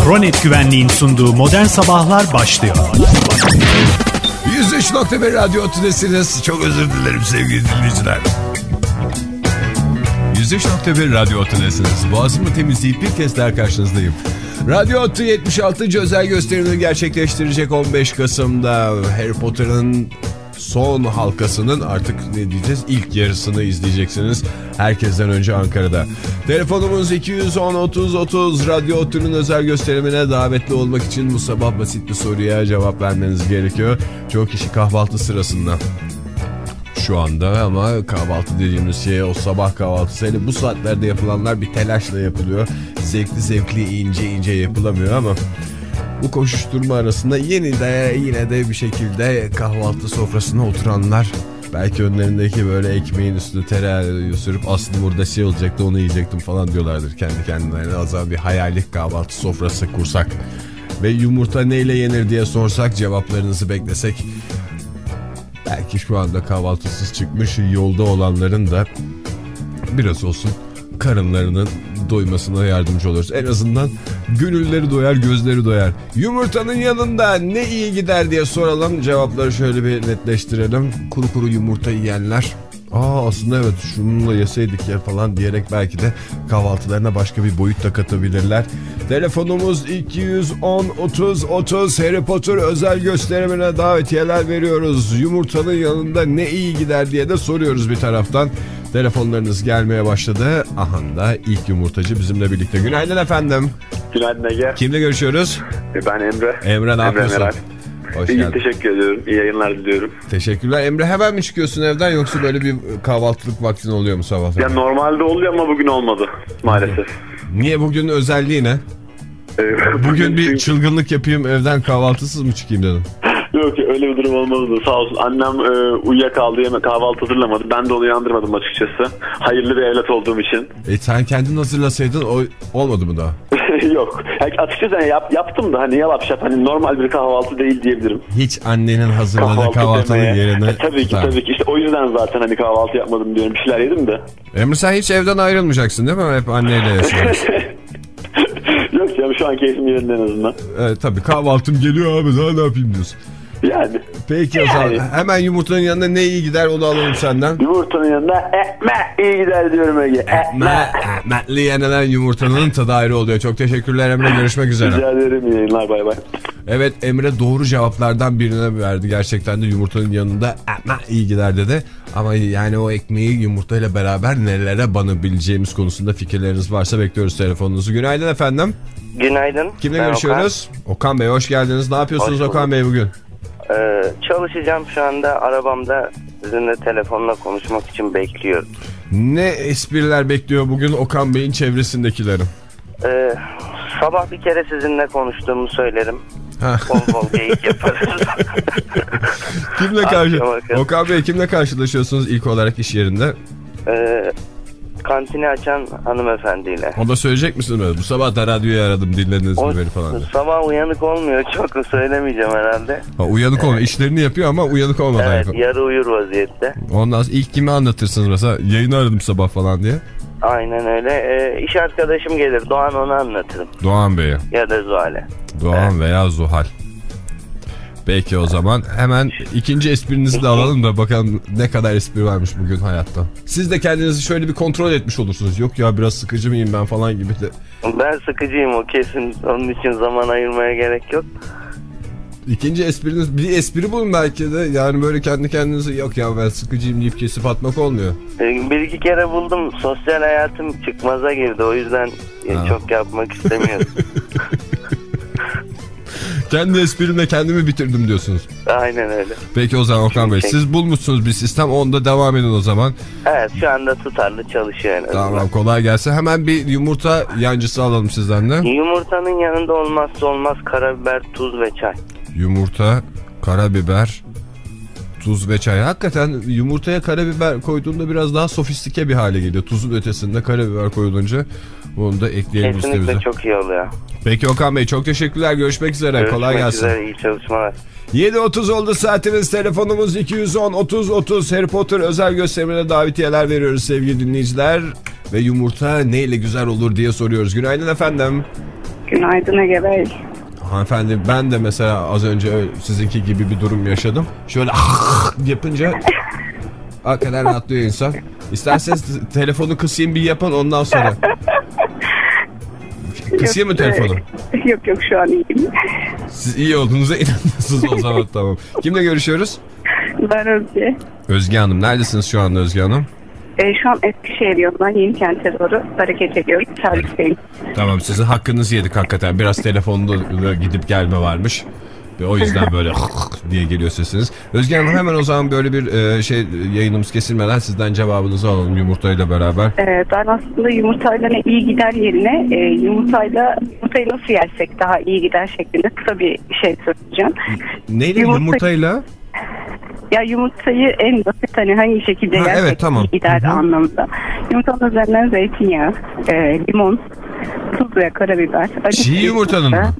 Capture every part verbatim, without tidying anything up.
Kronet Güvenliğin sunduğu Modern Sabahlar başlıyor. yüz üç nokta bir Radyo Otü'desiniz. Çok özür dilerim sevgili dinleyiciler. yüz üç nokta bir Radyo Otü'desiniz. Boğazımı temizleyip bir kez daha karşınızdayım. Radyo Otü yetmiş altıncı özel gösterimini gerçekleştirecek on beş Kasım'da Harry Potter'ın son halkasının artık ne diyeceğiz ilk yarısını izleyeceksiniz. Herkesten önce Ankara'da. Telefonumuz iki yüz on otuz otuz. Radyo Otü'nün özel gösterimine davetli olmak için bu sabah basit bir soruya cevap vermeniz gerekiyor. Çoğu kişi kahvaltı sırasında şu anda, ama kahvaltı dediğimiz şey o sabah kahvaltısı. Hele bu saatlerde yapılanlar bir telaşla yapılıyor. Zevkli zevkli ince ince yapılamıyor ama bu koşuşturma arasında yeni de yine de bir şekilde kahvaltı sofrasına oturanlar, belki önlerindeki böyle ekmeğin üstüne tereyağı sürüp aslında burada şey olacaktı onu yiyecektim falan diyorlardır kendi kendilerine. Az daha bir hayali kahvaltı sofrası kursak ve yumurta neyle yenir diye sorsak, cevaplarınızı beklesek, belki şu anda kahvaltısız çıkmış yolda olanların da biraz olsun karınlarının doymasına yardımcı oluruz. En azından gönülleri doyar, gözleri doyar. Yumurtanın yanında ne iyi gider diye soralım. Cevapları şöyle bir netleştirelim. Kuru kuru yumurta yiyenler, aa aslında evet şununla yeseydik ya falan diyerek belki de kahvaltılarına başka bir boyut da katabilirler. Telefonumuz iki yüz on otuz otuz. Harry Potter özel gösterimine davetiyeler veriyoruz. Yumurtanın yanında ne iyi gider diye de soruyoruz bir taraftan. Telefonlarınız gelmeye başladı. Aha da ilk yumurtacı bizimle birlikte. Günaydın efendim. Günaydın Ege. Kimle görüşüyoruz? Ben Emre. Emre ne yapıyorsun? Emre Hoş İyi, geldin. teşekkür ediyorum. İyi yayınlar diliyorum. Teşekkürler. Emre, hemen mi çıkıyorsun evden, yoksa böyle bir kahvaltılık vaktin oluyor mu sabah? Ya normalde oluyor ama bugün olmadı maalesef. Niye, bugün özelliği ne? Bugün bir çılgınlık yapayım, evden kahvaltısız mı çıkayım dedim. Yok öyle bir durum olmadı. Sağ olsun annem e, uyuyakaldı, yemek kahvaltı hazırlamadı. Ben de onu uyandırmadım açıkçası. Hayırlı bir evlat olduğum için. E sen kendin hazırlasaydın o olmadı mı daha? Yok. Yani açıkçası yani yap, yaptım da hani yalap şap, hani normal bir kahvaltı değil diyebilirim. Hiç annenin hazırladığı Kahvaltı kahvaltının demeye. yerine. E, tabii ki Tamam. tabii ki. İşte o yüzden zaten hani kahvaltı yapmadım diyorum. Bir şeyler yedim de. Emre, sen hiç evden ayrılmayacaksın değil mi? Hep anneyle yaşıyorsun. Yok canım, şu an keyfim yerinde en azından. Evet tabii, kahvaltım geliyor abi, daha ne yapayım diyorsun. Yani. Peki yani. o zaman hemen yumurtanın yanında ne iyi gider onu alalım senden. Yumurtanın yanında ekmek iyi gider diyorum Ege. Ekmek. Ekmekli yenilen yumurtanın tadı ayrı oluyor. Çok teşekkürler Emre, görüşmek üzere. Rica ederim, iyi yayınlar, bay bay. Evet, Emre doğru cevaplardan birine verdi. Gerçekten de yumurtanın yanında ekmek iyi gider dedi. Ama yani o ekmeği yumurtayla beraber nelere banabileceğimiz konusunda fikirleriniz varsa bekliyoruz telefonunuzu. Günaydın efendim. Günaydın. Kimle ben görüşüyoruz? Okan. Okan Bey, hoş geldiniz. Ne yapıyorsunuz Okan Bey bugün? Ee, çalışacağım şu anda, arabamda sizinle telefonla konuşmak için bekliyorum. Ne espriler bekliyor bugün Okan Bey'in çevresindekilerin? Ee, sabah bir kere sizinle konuştuğumu söylerim. Bol bol geyik yaparız. Kimle karşı? Okan Bey, kimle karşılaşıyorsunuz ilk olarak iş yerinde? Ee, kantini açan hanımefendiyle. O da söyleyecek misiniz? Bu sabah da radyoyu aradım, dinlediniz mi beni falan? Sabah uyanık olmuyor, çok söylemeyeceğim herhalde. Ha, uyanık olmuyor. İşlerini yapıyor ama uyanık olmadan evet, yapıyor. yarı uyur vaziyette. Ondan sonra ilk kimi anlatırsınız mesela? Yayını aradım sabah falan diye. Aynen öyle. Ee, iş arkadaşım gelir, Doğan, onu anlatırım. Doğan Bey'e. Ya da Zuhal'e. Doğan evet. veya Zuhal. Peki o zaman hemen ikinci esprinizi de alalım da bakalım ne kadar espri varmış bugün hayatta. Siz de kendinizi şöyle bir kontrol etmiş olursunuz. Yok ya, biraz sıkıcı mıyım ben falan gibi de. Ben sıkıcıyım, o kesin. Onun için zaman ayırmaya gerek yok. İkinci espriniz, bir espri bulun belki de. Yani böyle kendi kendinize yok ya ben sıkıcıyım deyip kesip atmak olmuyor. Bir iki kere buldum. Sosyal hayatım çıkmaza girdi. O yüzden ha. çok yapmak istemiyorum. Kendi esprimle kendimi bitirdim diyorsunuz. Aynen öyle. Peki o zaman Okan Bey, siz bulmuşsunuz bir sistem, onda devam edin o zaman. Evet, şu anda tutarlı çalışıyor en azından. Tamam, kolay gelsin. Hemen bir yumurta yancısı alalım sizden de. Yumurtanın yanında olmazsa olmaz karabiber, tuz ve çay. Yumurta, karabiber, tuz ve çay. Hakikaten yumurtaya karabiber koyduğunda biraz daha sofistike bir hale geliyor. Tuzun ötesinde karabiber koyulunca onu da ekleyelim kesinlikle listemize. Çok iyi oluyor. Peki Okan Bey, çok teşekkürler. Görüşmek üzere. Görüşmek kolay gelsin. üzere, iyi çalışmalar. yedi otuz oldu saatiniz. Telefonumuz iki yüz on otuz otuz. Harry Potter özel gösterimine davetiyeler veriyoruz sevgili dinleyiciler. Ve yumurta neyle güzel olur diye soruyoruz. Günaydın efendim. Günaydın Ege Bey. Hanımefendi ben de mesela az önce sizinki gibi bir durum yaşadım. Şöyle yapınca hakikaten rahatlıyor insan. İsterseniz telefonu kısayım bir yapın ondan sonra. Kısayım mı telefonu? Yok yok şu an iyiyim. Siz iyi olduğunuza inanıyorsunuz o zaman tamam. Kimle görüşüyoruz? Ben Özge. Özge Hanım neredesiniz şu anda Özge Hanım? E, şu an Eskişehir yolundan Yenikent'e doğru hareket ediyorum. Servisteyim. Tamam sizin hakkınızı yedik hakikaten. Biraz telefonda gidip gelme varmış. Ve o yüzden böyle diye geliyor sesiniz. Özge Hanım hemen o zaman böyle bir e, şey yayınımız kesilmeden sizden cevabınızı alalım yumurtayla beraber. E, ben aslında yumurtayla ne iyi gider yerine e, yumurtayla yumurtayı nasıl yersek daha iyi gider şeklinde kısa bir şey söyleyeceğim. Neyle Yumurta... yumurtayla? Ya yumurtayı en basit hani hangi şekilde ha, yersek evet, tamam. iyi gider Hı-hı. anlamda. Yumurtanın üzerinden zeytinyağı, e, limon, tuz ve karabiber. Çiğ yumurtanın mı?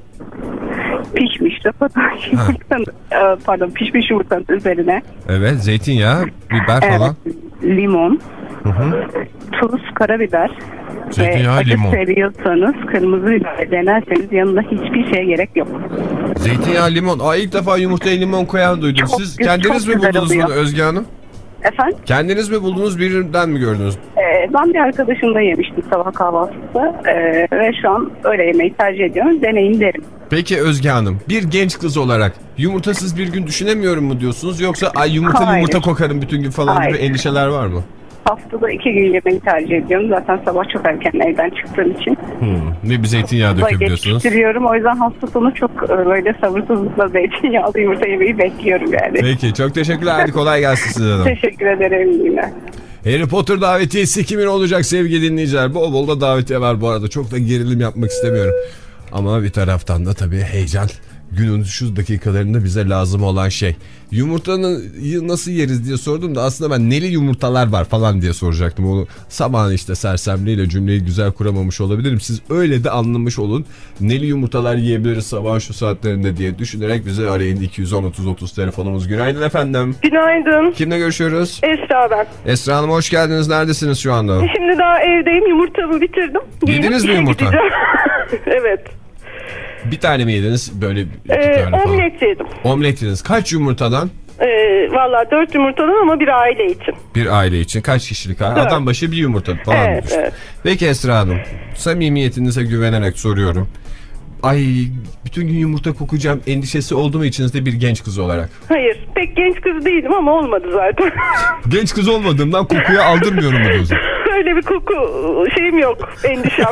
Pişmiş yumurtanın, pardon pişmiş yumurtanın üzerine. Evet zeytinyağı, biber evet, falan. Limon, Hı-hı. tuz, karabiber. Zeytinyağı, acı limon. seviyorsanız kırmızı biber denerseniz yanında hiçbir şeye gerek yok. Zeytinyağı, limon. Aa, ilk defa yumurtaya limon koyan duydum. Çok Siz güzel, kendiniz mi buldunuz bunu Özge Hanım? Efendim? Kendiniz mi buldunuz birinden mi gördünüz? Ee, ben bir arkadaşımda yemiştim sabah kahvaltısı ee, ve şu an öyle yemeği tercih ediyorum. Deneyin derim. Peki Özge Hanım bir genç kız olarak yumurtasız bir gün düşünemiyorum mu diyorsunuz? Yoksa ay yumurta Hayır. yumurta kokarım bütün gün falan Hayır. gibi endişeler var mı? Haftada iki gün yemeği tercih ediyorum. Zaten sabah çok erken evden çıktığım için. Hmm. Ne bir zeytinyağı dökebiliyorsunuz. Geçiştiriyorum. O yüzden hafta sonu çok böyle sabırsızlıkla zeytinyağlı yumurta yemeği bekliyorum yani. Peki çok teşekkürler. Hadi kolay gelsin size de. Teşekkür ederim yine. Harry Potter davetiyesi kimin olacak sevgili dinleyiciler? Bol bol da davetiye var bu arada. Çok da gerilim yapmak istemiyorum. Ama bir taraftan da tabii heyecan. Günün şu dakikalarında bize lazım olan şey. Yumurtanı nasıl yeriz diye sordum da aslında ben neli yumurtalar var falan diye soracaktım. Onu sabahın işte sersemliğiyle cümleyi güzel kuramamış olabilirim. Siz öyle de anlamış olun. Neli yumurtalar yiyebiliriz sabahın şu saatlerinde diye düşünerek bize arayın. iki yüz on otuz otuz telefonumuz. Günaydın efendim. Günaydın. Kimle görüşüyoruz? Esra ben. Esra Hanım hoş geldiniz. Neredesiniz şu anda? Şimdi daha evdeyim. Yumurtamı bitirdim. Yediniz mi yumurta? Evet. Bir tane mi yediniz? Böyle iki ee, tane falan. Omlet yedim. Omlet yediniz. Kaç yumurtadan? Ee, Valla dört yumurtadan ama bir aile için. Bir aile için. Kaç kişilik? Dört. Adam başı bir yumurta falan. Evet, evet. Peki Esra Hanım. Samimiyetinize güvenerek soruyorum. Ay bütün gün yumurta kokacağım endişesi oldu mu içinizde bir genç kız olarak? Hayır. Pek genç kız değilim ama olmadı zaten. Genç kız olmadığımdan kokuya aldırmıyorum mu diyorsun? Öyle bir koku şeyim yok. Endişem.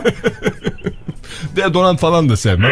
Deodorant falan da sevmem.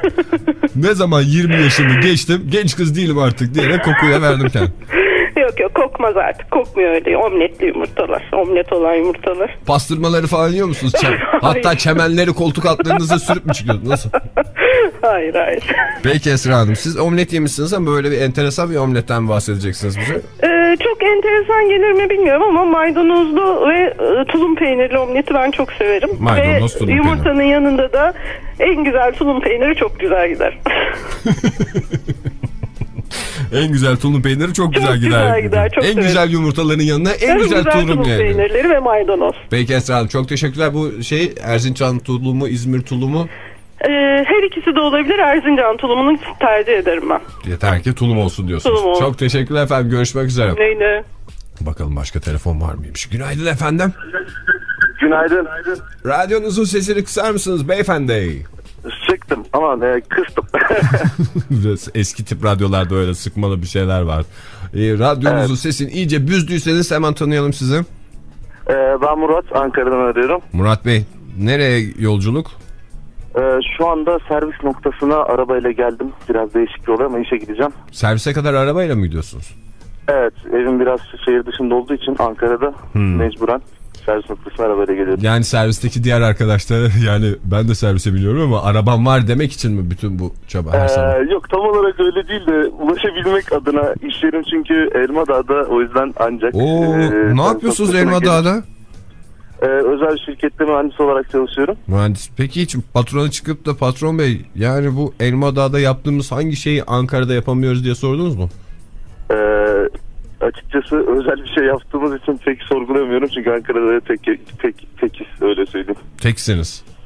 Ne zaman yirmi yaşımı geçtim genç kız değilim artık diyerek kokuya verdim kendimi. Yok yok kokmaz artık. Kokmuyor öyle omletli yumurtalar. Omlet olan yumurtalar. Pastırmaları falan yiyor musunuz? Çem Hatta çemenleri koltuk altlarınıza sürüp mü çıkıyorsunuz? Nasıl? Hayır hayır. Peki Esra Hanım siz omlet yemişsiniz ama böyle bir enteresan bir omletten bahsedeceksiniz bize. Ee, çok enteresan gelir mi bilmiyorum ama maydanozlu ve e, tulum peynirli omleti ben çok severim. Maydanoz, ve tulum yumurtanın peynir. yanında da en güzel tulum peyniri çok güzel gider. En güzel tulum peyniri çok, çok güzel gider. Güzel gider çok en severim. güzel yumurtaların yanına en, en güzel, güzel tulum, tulum peynirleri ve maydanoz. Peki Esra Hanım çok teşekkürler. Bu şey Erzincan tulumu, İzmir tulumu? Ee, her ikisi de olabilir. Erzincan tulumunu tercih ederim ben. Yeter ki tulum olsun diyorsunuz. Tulum olsun. Çok teşekkürler efendim. Görüşmek üzere. Neyine? Bakalım başka telefon var mıymış? Günaydın efendim. Günaydın. Radyonuzun sesini kısar mısınız beyefendi? Sıktım ama e, kıstım. Eski tip radyolarda öyle sıkmalı bir şeyler var. E, radyonuzun evet. sesini iyice büzdüyseniz hemen tanıyalım sizi. E, ben Murat, Ankara'dan arıyorum. Murat Bey, nereye yolculuk? E, şu anda servis noktasına arabayla geldim. Biraz değişik bir olay ama işe gideceğim. Servise kadar arabayla mı gidiyorsunuz? Evet, evim biraz şehir dışında olduğu için Ankara'da hmm. mecburen. Servis noktasına arabayla geliyorum. Yani servisteki diğer arkadaşlar yani ben de servise biniyorum ama arabam var demek için mi bütün bu çaba her sabah? Ee, yok tam olarak öyle değil de ulaşabilmek adına iş yerim çünkü Elmadağ'da o yüzden ancak. Oo, e, ne yapıyorsunuz Elmadağ'da? Ee, özel şirkette mühendis olarak çalışıyorum. Mühendis. Peki hiç patrona çıkıp da patron bey yani bu Elmadağ'da yaptığımız hangi şeyi Ankara'da yapamıyoruz diye sordunuz mu? Eee... Açıkçası özel bir şey yaptığımız için pek sorgulamıyorum çünkü Ankara'da tek tek tekiz öyle söyleyeyim. Teksiniz.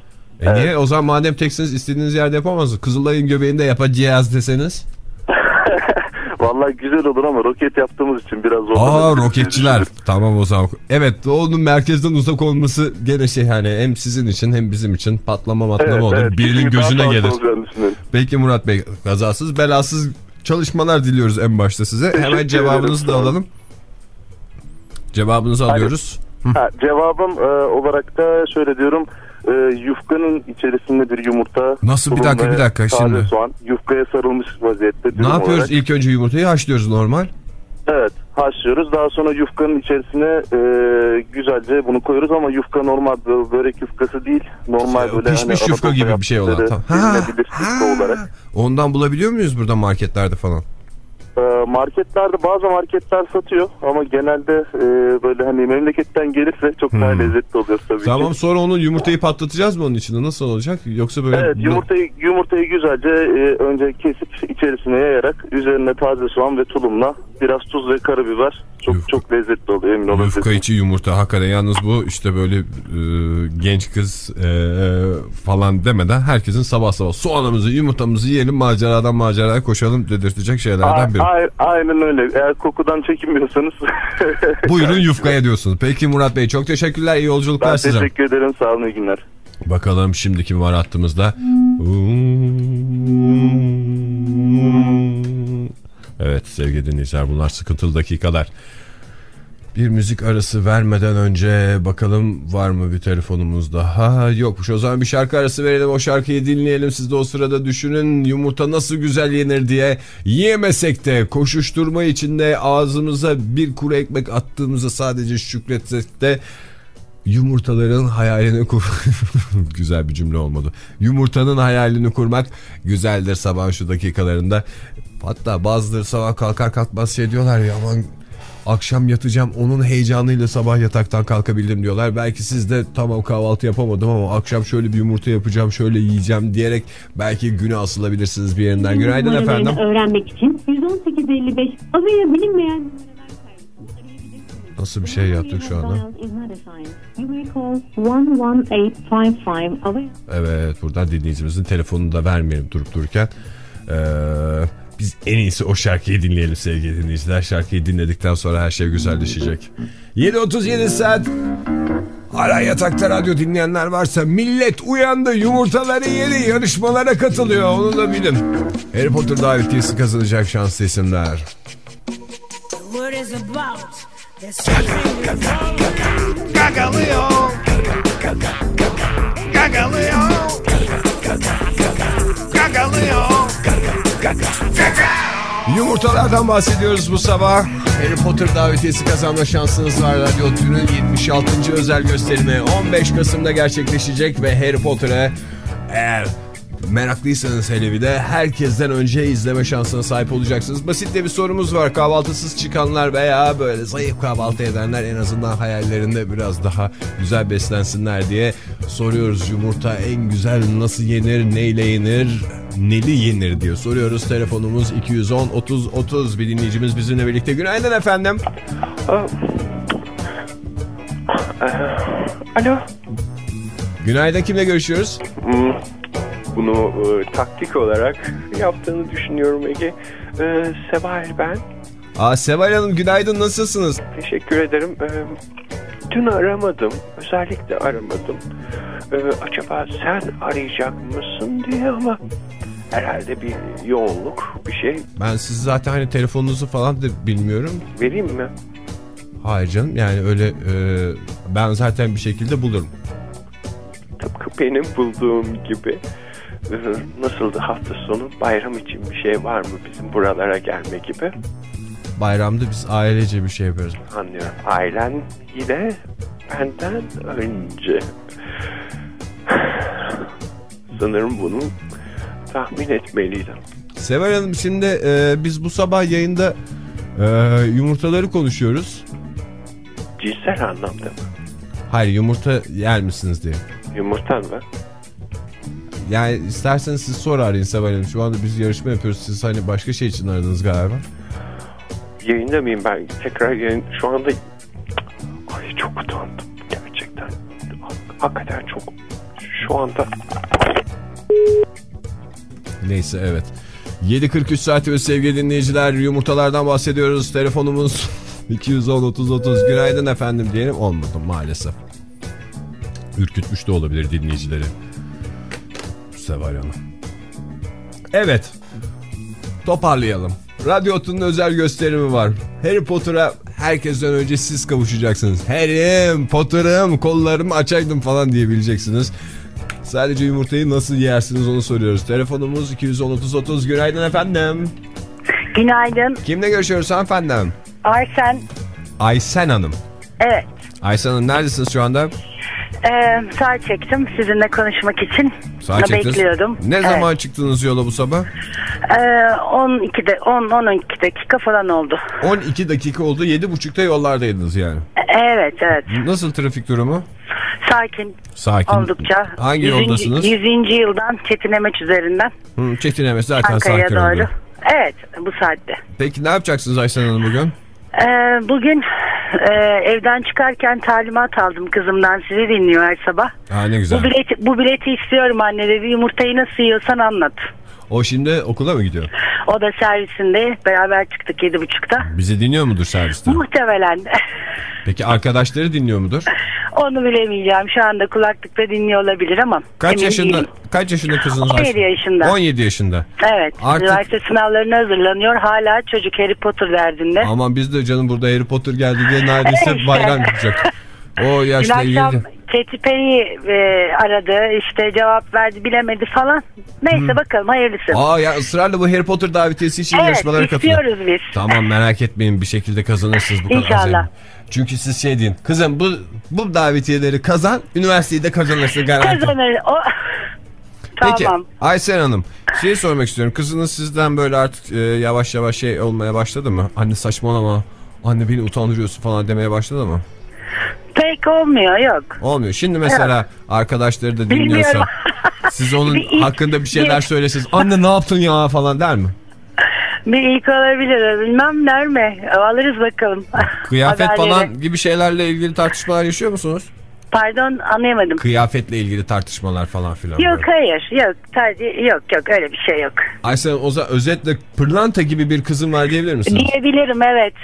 E evet. Niye? O zaman madem teksiniz istediğiniz yerde yapamazsınız. Kızılay'ın göbeğinde yapacağız deseniz. Vallahi güzel olur ama roket yaptığımız için biraz zor. Aa roketçiler. Tamam o zaman. Evet onun merkezden uzak olması gene şey hani hem sizin için hem bizim için patlama matlama evet, olur. Evet. Birinin gözüne gelir. Peki Murat Bey kazasız belasız çalışmalar diliyoruz en başta size. Teşekkür Hemen cevabınızı ederim. da alalım. Cevabınızı alıyoruz. Ha, cevabım e, olarak da şöyle diyorum. E, yufkanın içerisinde bir yumurta. Nasıl bir dakika bir dakika şimdi. Soğan, yufkaya sarılmış vaziyette. Ne yapıyoruz? Olarak. İlk önce yumurtayı haşlıyoruz normal. Evet haşlıyoruz. Daha sonra yufkanın içerisine e, güzelce bunu koyuyoruz ama yufka normal börek yufkası değil. Normal şey, böyle pişmiş hani yufka gibi bir şey olan. Tamam. Ha, ha. Olarak. Ondan bulabiliyor muyuz burada marketlerde falan? Marketlerde bazı marketler satıyor ama genelde e, böyle hani memleketten gelirse çok daha hmm. lezzetli oluyor tabii tamam, ki. Sonra onu yumurtayı patlatacağız mı onun içinde? Nasıl olacak? Yoksa böyle... Evet yumurtayı, yumurtayı güzelce e, önce kesip içerisine yayarak üzerine taze soğan ve tulumla biraz tuz ve karabiber çok Yufka. çok lezzetli oluyor emin olun. Yufka içi yumurta hakikaten yalnız bu işte böyle e, genç kız e, falan demeden herkesin sabah sabah soğanımızı yumurtamızı yiyelim maceradan maceraya koşalım dedirtecek şeylerden biri. Aynen öyle. Eğer kokudan çekinmiyorsanız. Buyurun yufkaya diyorsunuz. Peki Murat Bey çok teşekkürler. İyi yolculuklar ben size. Ben teşekkür ederim. Sağ olun. İyi günler. Bakalım şimdi kim var hattımızda. Evet sevgili dinleyiciler bunlar sıkıntılı dakikalar. Bir müzik arası vermeden önce bakalım var mı bir telefonumuz daha? Yokmuş. O zaman bir şarkı arası verelim. O şarkıyı dinleyelim. Siz de o sırada düşünün yumurta nasıl güzel yenir diye. Yiyemesek de koşuşturma içinde ağzımıza bir kuru ekmek attığımızda sadece şükretsek de yumurtaların hayalini kur... Güzel bir cümle olmadı. Yumurtanın hayalini kurmak güzeldir sabah şu dakikalarında. Hatta bazıları sabah kalkar kalkmaz şey diyorlar ya aman... Akşam yatacağım onun heyecanıyla sabah yataktan kalkabildim diyorlar. Belki siz de tamam kahvaltı yapamadım ama akşam şöyle bir yumurta yapacağım şöyle yiyeceğim diyerek belki güne asılabilirsiniz bir yerinden. Günaydın efendim. Öğrenmek için yüz on sekiz elli beş adıyla bilinmeyen nasıl bir şey yaptık şu anda? Evet buradan dinleyicimizin telefonunu da vermeyelim durup dururken. Eee... Biz en iyisi o şarkıyı dinleyelim sevgili dinleyiciler. Şarkıyı dinledikten sonra her şey güzelleşecek. yedi otuz yedi saat. Hala yatakta radyo dinleyenler varsa millet uyandı yumurtaları yedi yarışmalara katılıyor onu da bilin. Harry Potter davetiyesi kazanacak şanslı isimler. Gagalıyor. Gagalıyor. Gagalıyor. Yumurtalardan bahsediyoruz bu sabah. Harry Potter davetiyesi kazanma şansınız var. Radyo Otlu'nun yetmiş altıncı özel gösterimi on beş Kasım'da gerçekleşecek ve Harry Potter'ı eğer meraklıysanız hele bir de herkesten önce izleme şansına sahip olacaksınız. Basit de bir sorumuz var. Kahvaltısız çıkanlar veya böyle zayıf kahvaltı edenler en azından hayallerinde biraz daha güzel beslensinler diye soruyoruz. Yumurta en güzel nasıl yenir, neyle yenir, neli yenir diye soruyoruz. Telefonumuz iki yüz on otuz otuz. Bir dinleyicimiz bizimle birlikte. Günaydın efendim. Alo. Günaydın, kimle görüşüyoruz? Hmm. Bunu e, taktik olarak yaptığını düşünüyorum Ege. E, Seval ben. Aa, Seval Hanım günaydın, nasılsınız? Teşekkür ederim. E, dün aramadım. Özellikle aramadım. E, acaba sen arayacak mısın diye ama herhalde bir yoğunluk bir şey. Ben siz zaten hani telefonunuzu falan da bilmiyorum. Vereyim mi? Hayır canım yani öyle e, ben zaten bir şekilde bulurum. Tıpkı benim bulduğum gibi. Nasıldı hafta sonu? Bayram için bir şey var mı bizim buralara gelme gibi? Bayramda biz ailece bir şey yapıyoruz. Anlıyorum. Ailen yine benden önce. Sanırım bunu tahmin etmeliydim. Seval Hanım şimdi e, biz bu sabah yayında e, yumurtaları konuşuyoruz. Cinsel anlamda mı? Hayır, yumurta yer misiniz diye. Yumurta mı? Yani isterseniz siz sonra arayın Seval Hanım. Şu anda biz yarışma yapıyoruz. Siz hani başka şey için aradınız galiba. Yayında mıyım ben? Tekrar yayın... Şu anda... Ay çok utandım. Gerçekten. Hakikaten çok şu anda. Neyse evet. yedi kırk üç saati ve sevgili dinleyiciler, yumurtalardan bahsediyoruz. Telefonumuz iki yüz on otuz otuz. Günaydın efendim diyelim. Olmadı maalesef. Ürkütmüş de olabilir dinleyicileri. Seval Hanım. Evet. Toparlayalım. Radyo Ot'un özel gösterimi var. Harry Potter'a herkesten önce siz kavuşacaksınız. Harry Potter'ım, kollarımı açaydım falan diyebileceksiniz. Sadece yumurtayı nasıl yersiniz onu soruyoruz. Telefonumuz iki yüz on otuz otuz. Günaydın efendim. Günaydın. Kimle görüşüyoruz hanımefendim? Aysen. Aysen Hanım. Evet. Aysen Hanım neredesiniz şu anda? Ee, sağ çektim sizinle konuşmak için. Sağ çektiniz. Bekliyordum. Ne evet. zaman çıktınız yola bu sabah? Ee, on ikide on on iki dakika falan oldu. on iki dakika oldu. yedi buçukta yollardaydınız yani. Evet evet. Nasıl trafik durumu? Sakin. Sakin. Oldukça. Hangi yüzüncü, yoldasınız? yüzüncü yıldan Çetinemeç üzerinden. Hı, Çetinemeç zaten Ankara'ya sakin doğru. oluyor. Evet bu saatte. Peki ne yapacaksınız Aysen Hanım bugün? Ee, bugün e, evden çıkarken talimat aldım kızımdan, sizi dinliyor her sabah. Ha, ne güzel. Bu bileti, bu bileti istiyorum anne dedi, yumurtayı nasıl yiyorsan anlat. O şimdi okula mı gidiyor? O da servisinde, beraber çıktık yedi buçukta. Bizi dinliyor mudur serviste? Muhtemelen. Peki arkadaşları dinliyor mudur? Onu bilemeyeceğim. Şu anda kulaklıkta dinliyor olabilir ama. Kaç yaşında? Değilim. Kaç yaşında kızınız? on yedi yaşında. on yedi yaşında. Evet. Artık... Üniversite sınavlarına hazırlanıyor. Hala çocuk Harry Potter derdinde. Aman biz de canım burada Harry Potter geldi diye neredeyse işte. bayram yapacak. O yaşla ilgili. Katy Perry e, aradı, işte cevap verdi, bilemedi falan. Neyse hmm. bakalım hayırlısı. Aa ya ısrarla bu Harry Potter davetiyesi için evet, yarışmalara katılıyor. Evet istiyoruz biz. Tamam merak etmeyin, bir şekilde kazanırsınız bu kadar. İnşallah. Çünkü siz şey deyin, kızım bu bu davetiyeleri kazan, üniversiteyi de kazanırsın garanti. Kazanır. O... Peki tamam. Aysen Hanım, şey sormak istiyorum. Kızınız sizden böyle artık e, yavaş yavaş şey olmaya başladı mı? Anne saçmalama, anne beni utandırıyorsun falan demeye başladı mı? Pek olmuyor, yok. Olmuyor. Şimdi mesela evet. arkadaşları da dinliyorsa siz onun ilk, hakkında bir şeyler ilk... söylesiniz. Anne ne yaptın ya falan der mi? Bir ilk olabilir. Bilmem der mi? Alırız bakalım. Kıyafet falan gibi şeylerle ilgili tartışmalar yaşıyor musunuz? Pardon, anlayamadım. Kıyafetle ilgili tartışmalar falan filan. Yok böyle. hayır yok tercih yok yok öyle bir şey yok. Aysen Oza özetle pırlanta gibi bir kızım var diyebilir misiniz? Diyebilirim evet.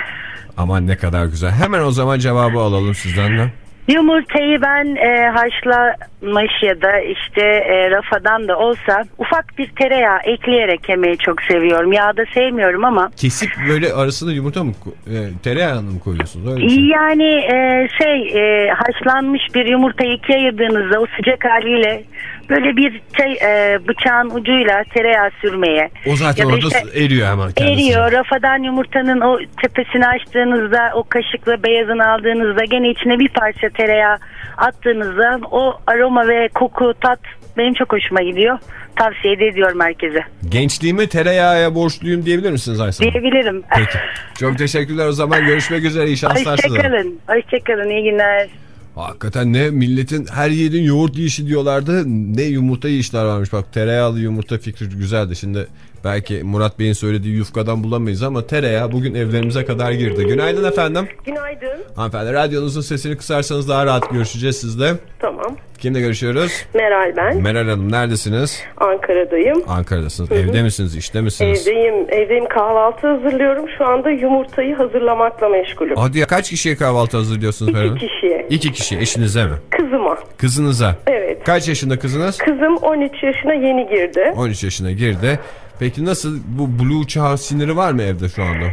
Aman ne kadar güzel. Hemen o zaman cevabı alalım sizden de. Yumurtayı ben e, haşlamış ya da işte e, rafadan da olsa ufak bir tereyağı ekleyerek yemeyi çok seviyorum. Yağda sevmiyorum ama. Kesip böyle arasına yumurta mı e, tereyağını mı koyuyorsunuz? Öyle şey. Yani e, şey e, haşlanmış bir yumurtayı ikiye ayırdığınızda o sıcak haliyle böyle bir şey, e, bıçağın ucuyla tereyağı sürmeye. O zaten orada işte, eriyor hemen kendisi. Eriyor. Rafadan yumurtanın o tepesini açtığınızda, o kaşıkla beyazını aldığınızda, gene içine bir parça tereyağı attığınızda o aroma ve koku, tat benim çok hoşuma gidiyor. Tavsiye ediyorum herkese. Gençliğimi tereyağıya borçluyum diyebilir misiniz Aysen? Diyebilirim. Peki. Çok teşekkürler o zaman. Görüşmek üzere. İyi şanslar size. Hoşçakalın. Hoşçakalın. İyi günler. Hakikaten ne milletin her yerin yoğurt yiyişi diyorlardı, ne yumurta yiyişler varmış. Bak tereyağlı yumurta fikri güzeldi. Şimdi belki Murat Bey'in söylediği yufkadan bulamayız ama tereyağı bugün evlerimize kadar girdi. Günaydın efendim. Günaydın. Hanımefendi radyonuzun sesini kısarsanız daha rahat görüşeceğiz sizle. Tamam. Kimle görüşüyoruz? Meral ben. Meral Hanım neredesiniz? Ankara'dayım. Ankara'dasınız. Hı-hı. Evde misiniz, işte misiniz? Evdeyim. Evdeyim, kahvaltı hazırlıyorum. Şu anda yumurtayı hazırlamakla meşgulüm. Hadi ya, kaç kişiye kahvaltı hazırlıyorsunuz Meral Hanım? İki kişiye. İki kişi, eşinize mi? Kızıma. Kızınıza? Evet. Kaç yaşında kızınız? Kızım on üç yaşına yeni girdi. on üç yaşına girdi. Peki nasıl, bu blue çağ siniri var mı evde şu anda?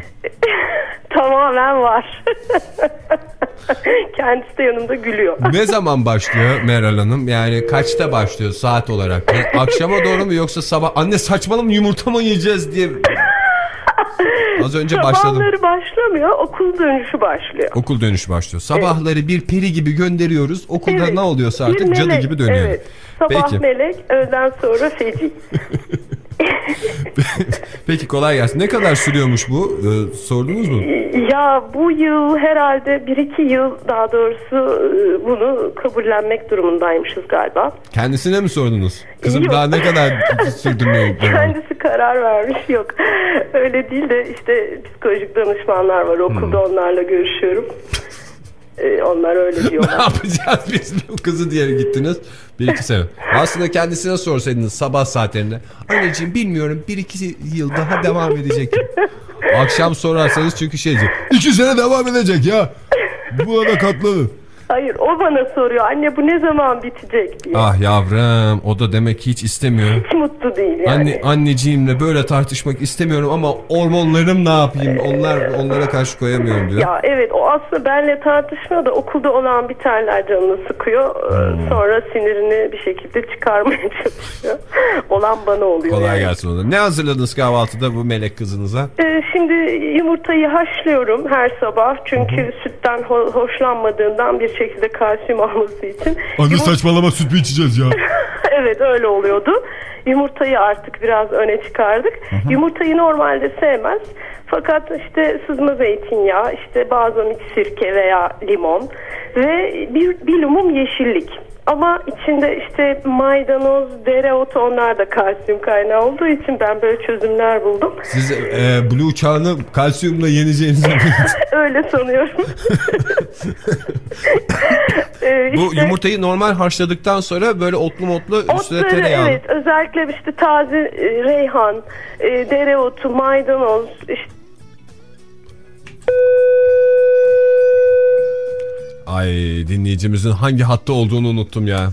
Tamamen var. Kendisi de yanımda gülüyor. Ne zaman başlıyor Meral Hanım? Yani kaçta başlıyor saat olarak? Yani akşama doğru mu yoksa sabah? Anne saçmalama, yumurta mı yiyeceğiz diye. Az önce başladım. Sabahları başlamıyor, okul dönüşü başlıyor. Okul dönüşü başlıyor. Sabahları evet. Bir peri gibi gönderiyoruz. Okulda evet. Ne oluyorsa artık melek, cadı gibi dönüyor. Evet. Sabah Peki. Melek, öğleden sonra feci. Peki kolay gelsin. Ne kadar sürüyormuş bu? Ee, sordunuz mu? Ya bu yıl herhalde bir iki yıl daha doğrusu bunu kabullenmek durumundaymışız galiba. Kendisine mi sordunuz? Kızım yok. Daha ne kadar sürdürmeyi? Kendisi karar vermiş, yok. Öyle değil de işte psikolojik danışmanlar var okulda, hmm. onlarla görüşüyorum. Ee, onlar öyle diyorlar. Ne yapacağız biz bu kızı diye gittiniz. Bir iki sene. Aslında kendisine sorsaydınız sabah saatlerinde. Anneciğim bilmiyorum bir iki yıl daha devam edecek. Akşam sorarsanız çünkü şey diyecek. İki sene devam edecek ya. Buna da katlanın. Hayır, o bana soruyor. Anne bu ne zaman bitecek diye. Ah yavrum, o da demek ki hiç istemiyor. Hiç mutlu değil yani. Anne, anneciğimle böyle tartışmak istemiyorum ama hormonlarım ne yapayım? Onlar onlara karşı koyamıyorum diyor. Ya evet, o aslında benle tartışmıyor da okulda olan biterler canını sıkıyor. Hmm. Sonra sinirini bir şekilde çıkarmaya çalışıyor. Olan bana oluyor. Kolay yani. gelsin ona. Ne hazırladınız kahvaltıda bu melek kızınıza? Ee, şimdi yumurtayı haşlıyorum her sabah. Çünkü Hı-hı. sütten ho- hoşlanmadığından bir şekilde kalsiyum alması için. Anne Yumurt- saçmalama, süt mü içeceğiz ya? Evet, öyle oluyordu. Yumurtayı artık biraz öne çıkardık. Hı-hı. Yumurtayı normalde sevmez. Fakat işte sızma zeytinyağı, işte bazen iç sirke veya limon ve bir, bir lumum yeşillik. Ama içinde işte maydanoz, dereotu, onlar da kalsiyum kaynağı olduğu için ben böyle çözümler buldum. Siz e, Blue çağını kalsiyumla yeneceğinizi öyle sanıyorum. ee, işte, bu yumurtayı normal haşladıktan sonra böyle otlu motlu üstüne otları, tereyağı. Evet, özellikle işte taze e, reyhan, e, dereotu, maydanoz, işte. Ay, dinleyicimizin hangi hatta olduğunu unuttum ya.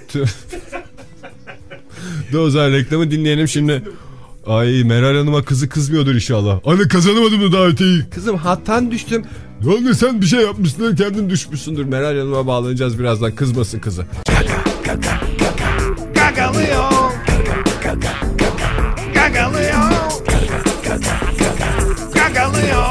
Dozar reklamı dinleyelim şimdi. Ay, Meral Hanım'a kızı kızmıyordur inşallah. Anne kazanamadım da daha öteyi. Kızım hattan düştüm. Ne oldu, sen bir şey yapmışsın, kendin düşmüşsündür. Meral Hanım'a bağlanacağız birazdan, kızmasın kızı. Gagalıyor. Gagalıyor. Gagalıyor.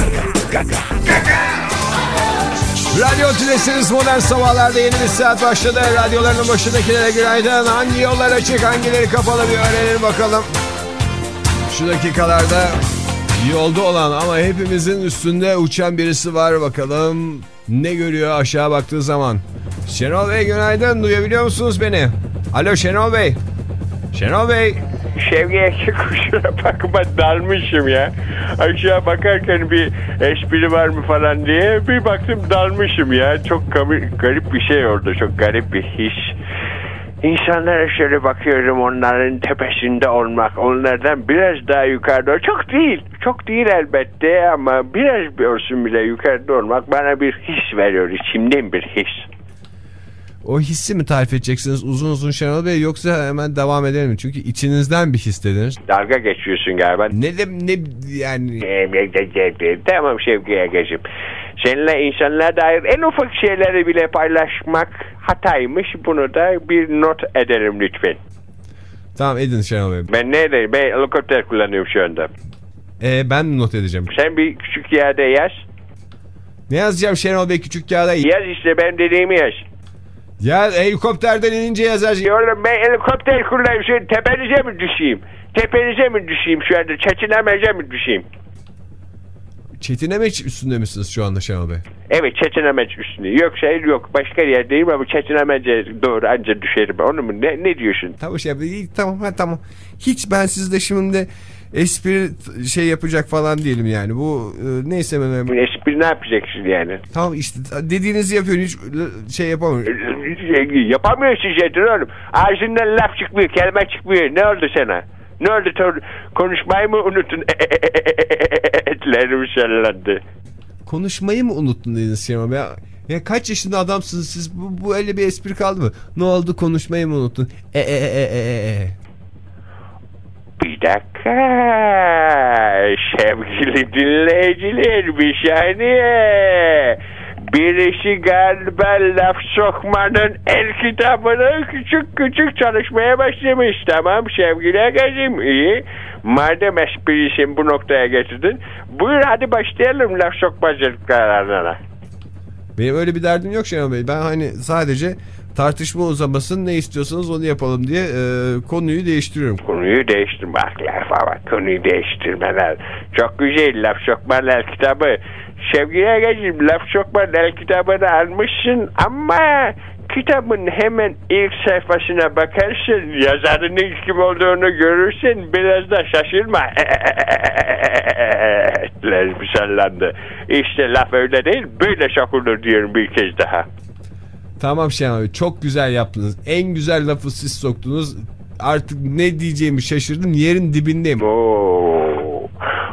Radyo Tülesi'niz modern sabahlarda yeni bir saat başladı. Radyolarının başındakilere günaydın. Hangi yollar açık, hangileri kapalı bir öğrenelim bakalım. Şu dakikalarda yolda olan ama hepimizin üstünde uçan birisi var, bakalım ne görüyor aşağı baktığı zaman. Şenol Bey günaydın, duyabiliyor musunuz beni? Alo Şenol Bey. Şenol Bey. Şevki'ye kusura bakma, dalmışım ya. Aşağı bakarken bir espri var mı falan diye bir baktım, dalmışım ya. Çok garip bir şey oldu, çok garip bir his. İnsanlara şöyle bakıyorum, onların tepesinde olmak, onlardan biraz daha yukarıda, çok değil, çok değil elbette ama biraz bir olsun bile yukarıda olmak bana bir his veriyor, içimden bir his. O hissi mi tarif edeceksiniz uzun uzun Şenol Bey, yoksa hemen devam edelim mi? Çünkü içinizden bir his dediniz. Dalga geçiyorsun galiba. Ne de ne yani. Tamam Şevki'ye geçip. Seninle insanlara dair en ufak şeyleri bile paylaşmak hataymış. Bunu da bir not edelim lütfen. Tamam, edin Şenol Bey. Ben ne edeyim? Ben helikopter kullanıyorum şu anda. Ee, ben mi not edeceğim? Sen bir küçük kağıda yaz. Ne yazacağım Şenol Bey küçük kağıda? Yaz işte, ben dediğimi yaz. Ya helikopterden inince yazacağım. Oğlum ben helikopter kullanıyorum. Şu tepenize mi düşeyim? Tepenize mi düşeyim şu anda? Çetinemece mi düşeyim? Çetinemeç üstünde misiniz şu anda Şenol Bey? Evet, Çetinemeç üstünde. Yok şey yok, başka yerdeyim ama Çetinemece doğru anca düşerim. Onu mu? Ne, ne diyorsun? Tamam şey tamam ha, tamam. Hiç ben sizde şimdi espri şey yapacak falan değilim yani. Bu e, neyse ben... Bu espri ne yapacaksın yani? Tamam işte dediğinizi yapıyorum, hiç şey yapamıyorum. Yapamıyorsun zaten oğlum. Ağzından laf çıkmıyor, kelime çıkmıyor. Ne oldu sana? Ne oldu? Konuşmayı mı unuttun? Etlerim şellendi. Konuşmayı mı unuttun dediniz Şenol Bey? Ya kaç yaşında adamsınız siz? Bu, bu öyle bir espri kaldı mı? Ne oldu, konuşmayı mı unuttun? E e e e e. Bir dakika. Sevgili dinleyiciler, bir saniye. Birisi galiba laf sokmanın el kitabını küçük küçük çalışmaya başlamış. Tamam sevgili Agacığım, iyi. Madem esprisin bu noktaya getirdin, buyur hadi başlayalım laf sokmacılıklarına. Benim öyle bir derdim yok Şenol Bey. Ben hani sadece tartışma uzamasın, ne istiyorsanız onu yapalım diye e, konuyu değiştiriyorum. Konuyu değiştirmek var. Konuyu değiştirmeler. Çok güzel laf sokmalar kitabı. Sevgili Agacığım, laf sokmalar kitabını almışsın ama kitabın hemen ilk sayfasına bakarsın, yazarının kim olduğunu görürsün, biraz da şaşırma. Bir sallandı. İşte laf öyle değil, böyle şakulur diyorum bir kez daha. Tamam Şenol Bey, çok güzel yaptınız. En güzel lafı siz soktunuz. Artık ne diyeceğimi şaşırdım. Yerin dibindeyim. Oo.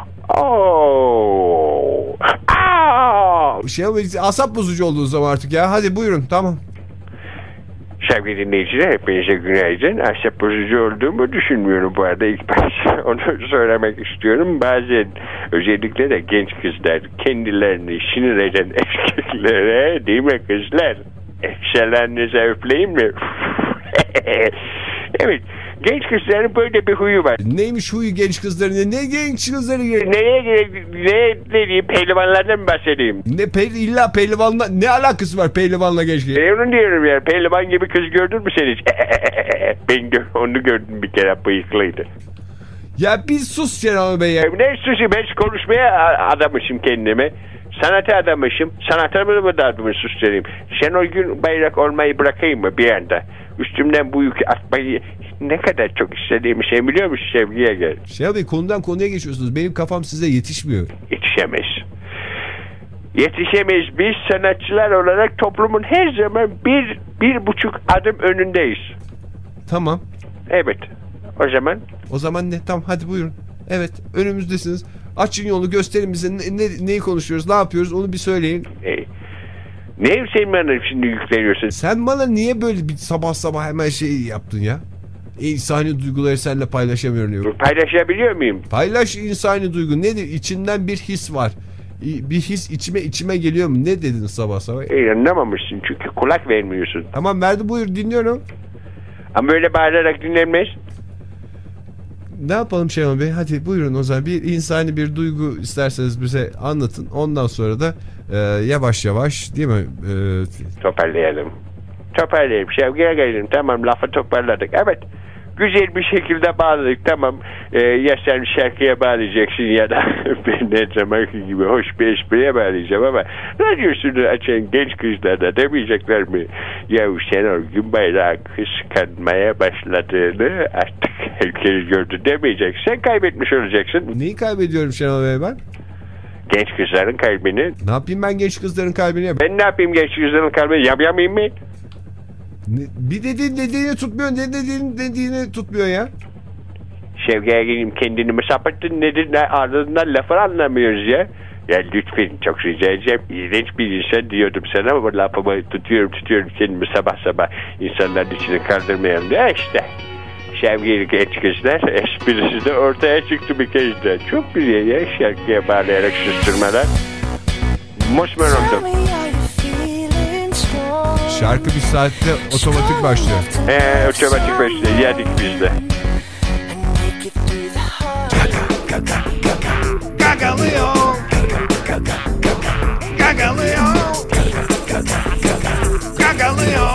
Oo. Aa. Şenol Bey, asap bozucu olduğu zaman artık ya. Hadi buyurun, tamam. Sevgili dinleyiciler, hepinize günaydın. Asap bozucu olduğumu düşünmüyorum bu arada. İlk başta onu söylemek istiyorum. Bazen özellikle de genç kızlar kendilerini sinir eden erkeklere, değil mi kızlar? Ekşelerinize üfleyeyim mi? Evet, genç kızların böyle bir huyu var. Neymiş huyu genç kızların? Ne genç kızları? Neye ne dediğim, pehlivanlardan mı bahsedeyim? Ne pe illa pehlivanla ne alakası var pehlivanla gençliği? Ben onu diyorum ya, pehlivan gibi kız gördün mü sen hiç? Ben gör, onu gördüm bir kere, bıyıklıydı. Ya bir sus Şenol Bey ya. Ne susu, ben konuşmaya adamışım kendimi. Sanata adamışım. Sanatımı mı da adımı susturayım? Sen o gün bayrak olmayı bırakayım mı bir anda? Üstümden bu yükü atmayı ne kadar çok istediğimi şey biliyor musun sevgiye gel? Şenol Bey, konudan konuya geçiyorsunuz. Benim kafam size yetişmiyor. Yetişemez. Yetişemeyiz. Biz sanatçılar olarak toplumun her zaman bir, bir buçuk adım önündeyiz. Tamam. Evet. O zaman? O zaman ne? Tamam, hadi buyurun. Evet, önümüzdesiniz. Açın yolu, gösterin bize ne, ne, neyi konuşuyoruz, ne yapıyoruz, onu bir söyleyin. E, ne sen bana şimdi yükleniyorsun? Sen bana niye böyle bir sabah sabah hemen şey yaptın ya? İnsani duyguları seninle paylaşamıyorum. Paylaşabiliyor muyum? Paylaş insani duygu. Nedir? İçinden bir his var. Bir his içime içime geliyor mu? Ne dedin sabah sabah? E, anlamamışsın çünkü kulak vermiyorsun. Tamam, verdi, buyur, dinliyorum. Ama böyle bağırarak dinlenmez. Ne yapalım Şenol Bey? Hadi buyurun o zaman. Bir insani bir duygu isterseniz bize anlatın. Ondan sonra da e, yavaş yavaş, değil mi? E, Toparlayalım. Toparlayalım. Sevgiye gelelim. Tamam, lafı toparladık. Evet. Güzel bir şekilde bağladık. Tamam. Ee, ya sen şarkıya bağlayacaksın ya da ben ne zamanki gibi hoş bir espriye bağlayacağım ama radyosunu açan genç kızlar da demeyecekler mi? Ya Şenol Günbayrak'ın kıskanmaya başladığını artık herkes gördü demeyecek. Sen kaybetmiş olacaksın. Neyi kaybediyorum Şenol Bey ben? Genç kızların kalbini. Ne yapayım ben genç kızların kalbini? Ben ne yapayım genç kızların kalbini? Yapamayayım mı? Ne, bir dediğin dediğini tutmuyor, ne dediğin dediğini tutmuyor ya. Sevgiye geleyim, kendini mi sapıttın nedir, ne ardından lafı anlamıyoruz ya. Ya lütfen, çok rica edeceğim, iğrenç bir insan diyordum sana ama lafımı tutuyorum tutuyorum kendimi sabah sabah insanların içine kaldırmayalım ya işte. Sevgili genç kızlar, esprisi de ortaya çıktı bir kez de. Çok güzel ya, şarkıya bağlayarak susturmalar. Mosmer oldum. Şarkı bir saatte otomatik başlıyor. He, otomatik başlıyor. Yedik biz de. Gagalıyor. Gagalıyor. Gagalıyor.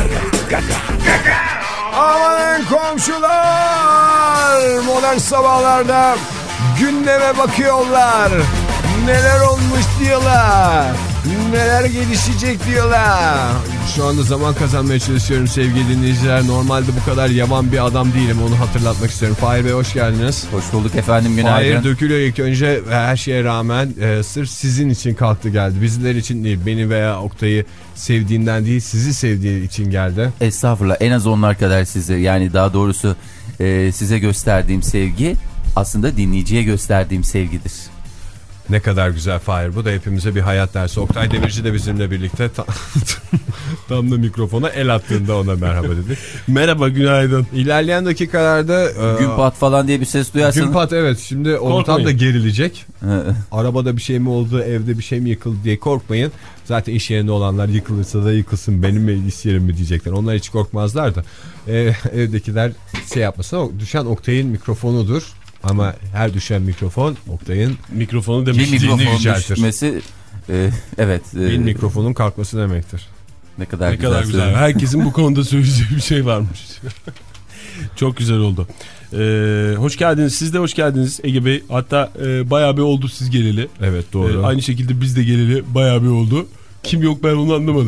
Amanın komşular, modern sabahlarda gündeme bakıyorlar. Neler olmuş diyorlar. Neler gelişecek diyorlar. Şu anda zaman kazanmaya çalışıyorum sevgili dinleyiciler. Normalde bu kadar yaman bir adam değilim, onu hatırlatmak istiyorum. Fahir Bey hoş geldiniz. Hoş bulduk efendim, günaydın. Fahir dökülüyor ilk önce ve her şeye rağmen e, sırf sizin için kalktı geldi. Bizler için değil, beni veya Oktay'ı sevdiğinden değil, sizi sevdiği için geldi. Estağfurullah, en az onlar kadar size, yani daha doğrusu e, size gösterdiğim sevgi aslında dinleyiciye gösterdiğim sevgidir. Ne kadar güzel Fahir. Bu da hepimize bir hayat dersi. Oktay Demirci de bizimle birlikte tam, tam da mikrofona el attığında ona merhaba dedik. Merhaba, günaydın. İlerleyen dakikalarda Günpat falan diye bir ses duyarsanız. Günpat, evet. Şimdi ortam da gerilecek. Arabada bir şey mi oldu, evde bir şey mi yıkıldı diye korkmayın. Zaten iş yerinde olanlar yıkılırsa da yıkılsın, benim mi iş yerim mi diyecekler. Onlar hiç korkmazlar da. Ee, evdekiler şey yapmasın. Düşen Oktay'ın mikrofonudur. Ama her düşen mikrofon Oktay'ın mikrofonu demişliğini yüceltir. Düşmesi, e, evet. E, bir mikrofonun kalkması demektir. Ne kadar ne güzel. Kadar güzel. Herkesin bu konuda söyleyeceği bir şey varmış. Çok güzel oldu. Ee, hoş geldiniz. Siz de hoş geldiniz Ege Bey. Hatta e, bayağı bir oldu siz geleli. Evet, doğru. Ee, aynı şekilde biz de geleli bayağı bir oldu. Kim yok ben onu anlamadım.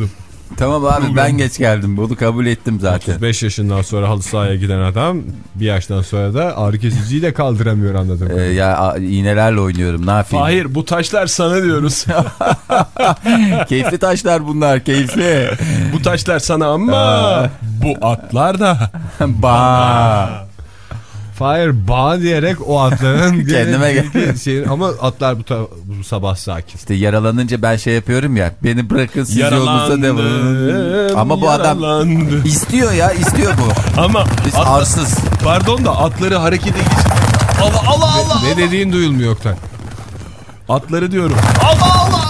Tamam abi ben geç geldim. Bunu kabul ettim zaten. otuz beş yaşından sonra halı sahaya giden adam bir yaştan sonra da ağrı kesiciyi de kaldıramıyor anladım. Ee, ya iğnelerle oynuyorum ne yapayım? Hayır bu taşlar sana diyoruz. Keyifli taşlar bunlar keyifli. Bu taşlar sana ama bu atlar da. Ba. Fire bağ diyerek o atların kendime gel. Şeyin, ama atlar bu, ta, bu sabah sakin. İşte yaralanınca ben şey yapıyorum ya. Beni bırakın siz yolunuza devam. Ama bu adam istiyor ya istiyor bu. Ama biz atla, arsız. Pardon da atları harekete geç. Allah Allah Allah. Ne, ne dediğin duyulmuyor Oktay. Atları diyorum. Allah Allah.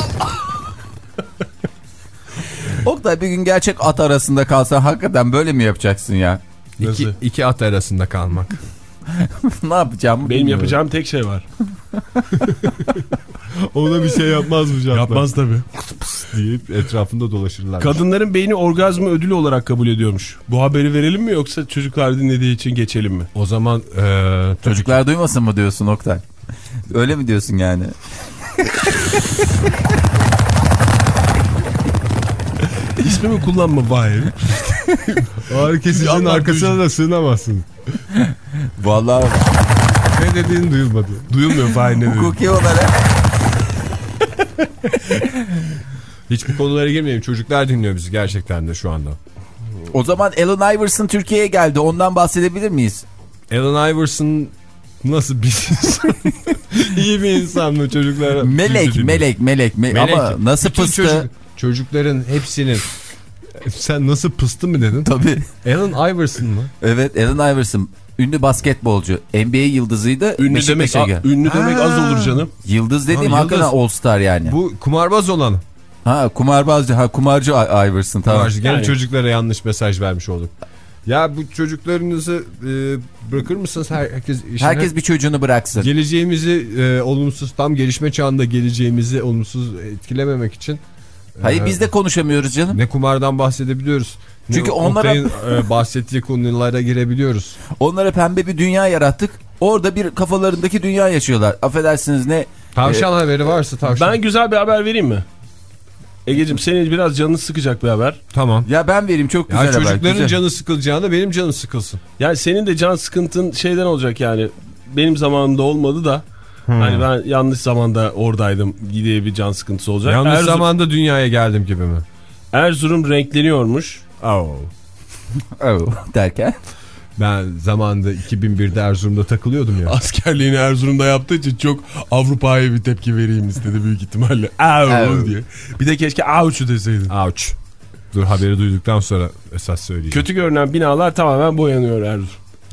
Oktay bir gün gerçek at arasında kalsan hakikaten böyle mi yapacaksın ya? İki, iki at arasında kalmak. Ne yapacağım? Benim bilmiyorum. yapacağım tek şey var. Ona bir şey yapmaz mı canım? Yapmaz tabii. Deyip etrafında dolaşırlar. Kadınların beyni orgazmı ödülü olarak kabul ediyormuş. Bu haberi verelim mi yoksa çocuklar dinlediği için geçelim mi? O zaman ee, çocuklar ki... duymasın mı diyorsun Oktay? Öyle mi diyorsun yani? İsmimi kullanma Bahir. Ağrı kesicinin arkasına da sığınamazsın. Vallahi ne dediğin duyulmadı. Duyulmuyor Bahir ne dedi. Hukuki olarak. Hiç bu konulara girmeyelim. Çocuklar dinliyor bizi gerçekten de şu anda. O zaman Allen Iverson Türkiye'ye geldi. Ondan bahsedebilir miyiz? Allen Iverson nasıl bir iyi bir insan mı çocuklara? Melek, melek, melek, melek. Ama nasıl bütün pıstı? Çocuk, çocukların hepsinin. Sen nasıl pıstı mı dedin? Tabii. Allen Iverson mı? Evet, Allen Iverson. Ünlü basketbolcu. N B A yıldızıydı. Ünlü demek, a, ünlü demek az olur canım. Yıldız dediğim ha, hakikaten All Star yani. Bu kumarbaz olan. Ha kumarbazcı, ha kumarcı Iverson tamam. Kumarcı. Gene yani. Çocuklara yanlış mesaj vermiş olduk. Ya bu çocuklarınızı e, bırakır mısınız herkes işine? Herkes bir çocuğunu bıraksın. Geleceğimizi e, olumsuz, tam gelişme çağında geleceğimizi olumsuz etkilememek için. Hayır biz de konuşamıyoruz canım. Ne kumardan bahsedebiliyoruz. Çünkü ne onlara e, bahsettiği konulara girebiliyoruz. Onlara pembe bir dünya yarattık. Orada bir kafalarındaki dünya yaşıyorlar. Affedersiniz ne? Tavşan e, haberi varsa tavşan. Ben güzel bir haber vereyim mi? Egeciğim senin biraz canını sıkacak bir haber. Tamam. Ya ben vereyim çok güzel ya haber. Çocukların güzel. canı sıkılacağına benim canım sıkılsın. Yani senin de can sıkıntın şeyden olacak yani. Benim zamanımda olmadı da. Hmm. Hani ben yanlış zamanda oradaydım diye bir can sıkıntısı olacak. Yanlış Erzurum, zamanda dünyaya geldim gibi mi? Erzurum renkleniyormuş. Oh. Oh derken? Ben zamanında iki bin birde Erzurum'da takılıyordum ya. Askerliğini Erzurum'da yaptığı için çok Avrupa'ya bir tepki vereyim istedi büyük ihtimalle. Au diye. Bir de keşke auç'u deseydin. Auç. Dur haberi duyduktan sonra esas söyleyeceğim. Kötü görünen binalar tamamen boyanıyor Erzurum.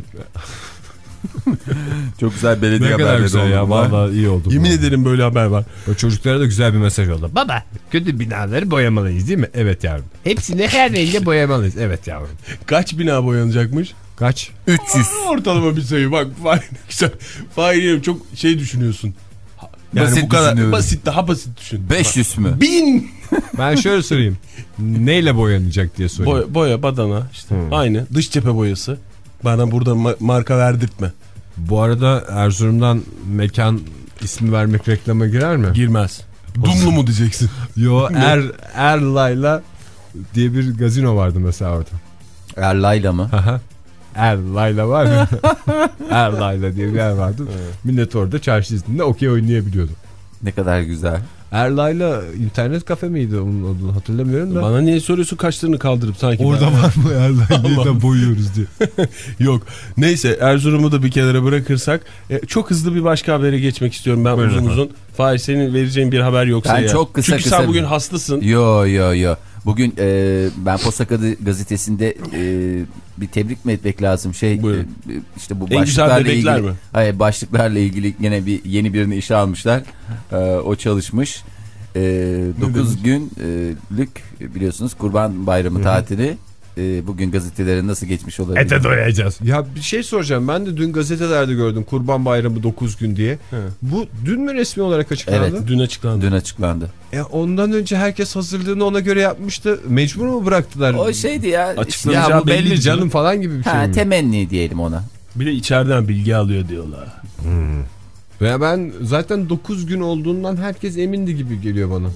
Çok güzel belediye haberleri. Ne kadar güzel ya. Vallahi iyi oldu. Yemin bu. ederim böyle haber var. O çocuklara da güzel bir mesaj oldu. Baba kötü binaları boyamalıyız değil mi? Evet yavrum. Hepsini her renkle boyamalıyız. Evet yavrum. Kaç bina boyanacakmış? Kaç? üç yüz. Aa, ortalama bir sayı bak. Fahir çok şey düşünüyorsun. Yani basit bu kadar basit, daha basit düşün. beş yüz mü? bin. Ben şöyle sorayım. Neyle boyanacak diye sorayım. Boya, boya badana işte. Hmm. Aynı. Dış cephe boyası. Bana burada ma- marka verdirtme. Bu arada Erzurum'dan mekan ismi vermek reklama girer mi? Girmez. Dumlu mu diyeceksin? Yo Er Erlayla diye bir gazino vardı mesela orada. Erlayla mı? Erlayla var ya. Erlayla diye bir yer vardı. Evet. Millet orada çarşı izninde okey oynayabiliyordu. Ne kadar güzel. Erlayla internet kafe miydi onun adını hatırlamıyorum da. Bana niye soruyorsun kaşlarını kaldırıp sanki. Orada var mı Erlayla'yı boyuyoruz diye. Yok. Neyse Erzurum'u da bir kenara bırakırsak e, çok hızlı bir başka habere geçmek istiyorum ben. Buyurun uzun uzun. Fahir senin vereceğin bir haber yoksa ben ya. Çok kısa Çünkü kısa sen bugün hastasın. Yo yo yo. Bugün e, ben Posta Gazetesi'nde e, bir tebrik mi etmek lazım şey e, işte bu en başlıklarla ilgili mi? Hayır başlıklarla ilgili yine bir yeni birini işe almışlar. E, o çalışmış. E, dokuz günlük biliyorsunuz Kurban Bayramı Hı-hı. tatili. E, bugün gazetelere nasıl geçmiş olabilir? Ete doyacağız. Ya bir şey soracağım. Ben de dün gazetelerde gördüm Kurban Bayramı dokuz gün diye. He. Bu dün mü resmi olarak açıklandı? Evet, dün açıklandı. Dün açıklandı. E ondan önce herkes hazırlığını ona göre yapmıştı. Mecbur mu bıraktılar? O şeydi ya. Açıklanacağı ya bu belli, belli canım falan gibi bir şey ha, mi? Temenni diyelim ona. Bir de içeriden bilgi alıyor diyorlar. Hmm. Veya ben zaten dokuz gün olduğundan herkes emindi gibi geliyor bana.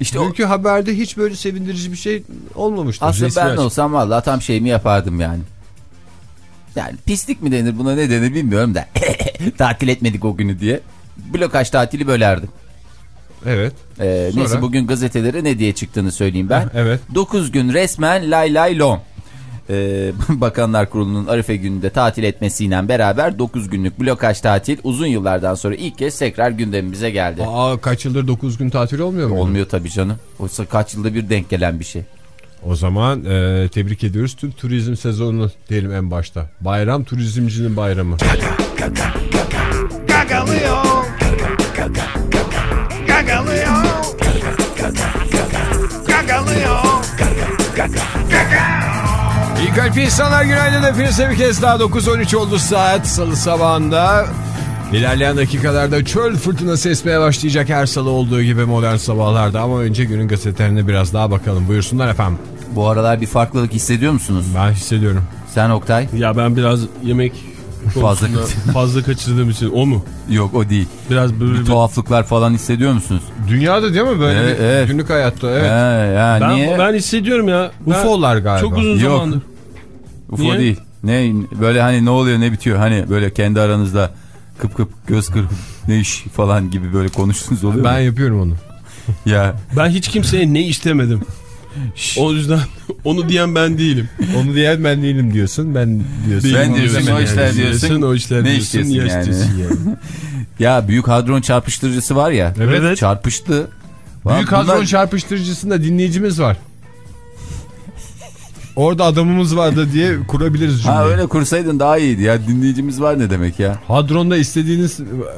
İşte Dünkü o... haberde hiç böyle sevindirici bir şey olmamıştı. Aslında resmi ben açık. olsam vallahi tam şeyimi yapardım yani. Yani pislik mi denir buna, ne denir bilmiyorum da tatil etmedik o günü diye. Blokaj tatili bölerdim. Evet. Ee, neyse bugün gazetelere ne diye çıktığını söyleyeyim ben. Evet. dokuz gün resmen lay lay lom. Ee, Bakanlar Kurulu'nun Arife gününde tatil etmesiyle beraber dokuz günlük blokaj tatil uzun yıllardan sonra ilk kez tekrar gündemimize geldi. Aa, kaç yıldır dokuz gün tatil olmuyor mu? Olmuyor tabii canım. Oysa kaç yılda bir denk gelen bir şey. O zaman e, tebrik ediyoruz tüm turizm sezonunu diyelim en başta. Bayram turizmcinin bayramı. Gagalıyor. Gagalıyor. Gagalıyor. İyi kalp insanlar, günaydın hepinize bir kez daha. Dokuz on üç oldu saat, salı sabahında. İlerleyen dakikalarda çöl fırtınası esmeye başlayacak her salı olduğu gibi modern sabahlarda. Ama önce günün gazetelerine biraz daha bakalım. Buyursunlar efendim. Bu aralar bir farklılık hissediyor musunuz? Ben hissediyorum. Sen Oktay? Ya ben biraz yemek fazla fazla kaçırdığım için o mu? Yok, o değil. Biraz böyle bir tuhaflıklar falan hissediyor musunuz? Dünyada değil mi böyle evet, bir evet. günlük hayatta? Evet. Ee, ya, ben, niye? ben hissediyorum ya. U F O'lar galiba. Çok uzun Yok. zamandır. U F O niye? Değil. Ne böyle hani ne oluyor ne bitiyor? Hani böyle kendi aranızda kıp kıp göz kırpıp ne iş falan gibi böyle konuştunuz oluyor ben mu? Ben yapıyorum onu. Ya ben hiç kimseye ne iş demedim. O yüzden onu diyen ben değilim. Onu diyen ben değilim diyorsun. Ben diyorsun. Ben diyorsun, o yani. işler diyorsun. O işler ne diyorsun. Ne yani. yani. Ya büyük hadron çarpıştırıcısı var ya. Evet. Çarpıştı. Büyük hadron bunlar... çarpıştırıcısında dinleyicimiz var. Orada adamımız vardı diye kurabiliriz cümleyi. Ha, öyle kursaydın daha iyiydi ya. Dinleyicimiz var ne demek ya? Hadronda istediğiniz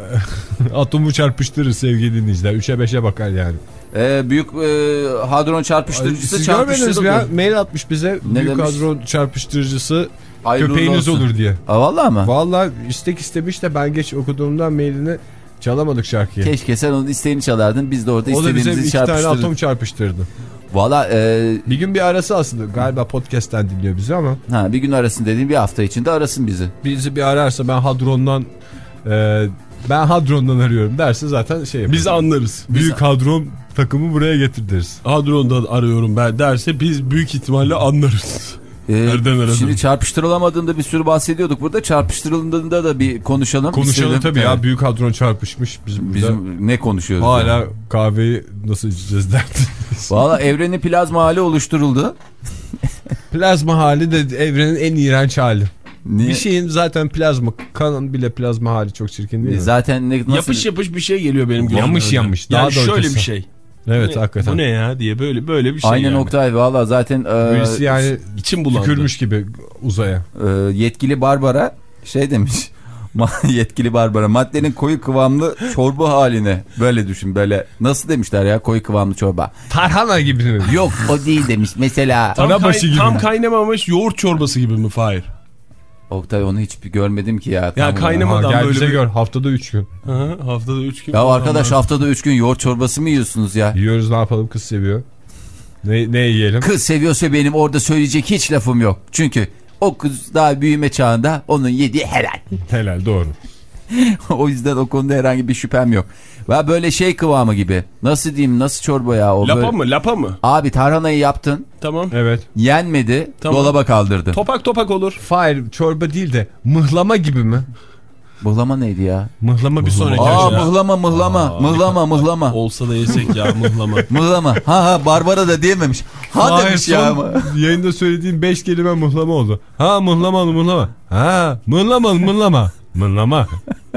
atomu çarpıştırır sevgili dinleyiciler. üçe beşe bakar yani. Ee, büyük e, hadron çarpıştırıcısı siz çarpıştırdı. Siz ya mail atmış bize. Ne büyük demiş? Hadron çarpıştırıcısı hayırlı köpeğiniz olsun. Olur diye. Aa, vallahi mı? Vallahi istek istemiş de ben geç okuduğumdan mailini çalamadık şarkıyı. Keşke sen onun isteğini çalardın. Biz de orada o istediğimizi çarpıştırdık. O da bize iki tane atom çarpıştırdı. Valla e... bir gün bir arası aslında. Galiba podcast'ten dinliyor bizi ama. Ha, bir gün arasın dediğim bir hafta içinde arasın bizi. Bizi bir ararsa ben hadrondan e, ben hadrondan arıyorum derse zaten şey yaparız. Biz anlarız. Büyük biz... hadron takımı buraya getir deriz. Hadrondan arıyorum ben derse biz büyük ihtimalle anlarız. Ee, şimdi çarpıştırılamadığında bir sürü bahsediyorduk burada. Çarpıştırıldığında da bir konuşalım. Konuşalım istedim. tabii evet. Ya büyük hadron çarpışmış. Bizim, Bizim ne konuşuyoruz? Hala yani? Kahveyi nasıl içeceğiz derdiniz. Valla evrenin plazma hali oluşturuldu. Plazma hali de evrenin en iğrenç hali. Niye? Bir şeyin zaten plazma, kanın bile plazma hali çok çirkin değil mi? Zaten ne, nasıl? Yapış yapış bir şey geliyor benim gözüme. Yamış yamış. Yani daha şöyle ötesi. bir şey. Evet, ne, hakikaten. Bu ne ya diye böyle böyle bir şey. Aynen yani. Oktay valla zaten. E, Birisi yani içim bulandı. Tükürmüş gibi uzaya. E, yetkili Barbara şey demiş. Yetkili Barbara maddenin koyu kıvamlı çorba haline böyle düşün böyle nasıl demişler ya koyu kıvamlı çorba. Tarhana gibi mi? Yok o değil demiş mesela. Tam, kay gibi tam kaynamamış yoğurt çorbası gibi mi Fahir? Oktay onu hiç görmedim ki ya. Ya kaynamadan ya. böyle bir... gör haftada üç gün. Hı, haftada üç gün. Ya arkadaş ben... haftada üç gün yoğurt çorbası mı yiyorsunuz ya? Yiyoruz, ne yapalım, kız seviyor. Ne, ne yiyelim? Kız seviyorsa benim orada söyleyecek hiç lafım yok. Çünkü o kız daha büyüme çağında onun yediği helal. Helal, doğru. O yüzden o konuda herhangi bir şüphem yok. Ve böyle şey kıvamı gibi. Nasıl diyeyim, nasıl çorba ya? O lapa böyle... mı lapa mı? Abi tarhanayı yaptın. Tamam. Evet. Yenmedi. Tamam. Dolaba kaldırdın. Topak topak olur. Hayır, çorba değil de mıhlama gibi mi? Mıhlama neydi ya? Mıhlama bir sonraki. Aa mıhlama mıhlama Aa, mıhlama mıhlama. Olsa da yesek ya mıhlama. Mıhlama. Ha ha Barbara da diyememiş. Ha Hayır, demiş ya ama. Yayında söylediğim beş kelime mıhlama oldu. Ha mıhlama mıhlama. Ha mıhlama mıhlama. Mıhlama.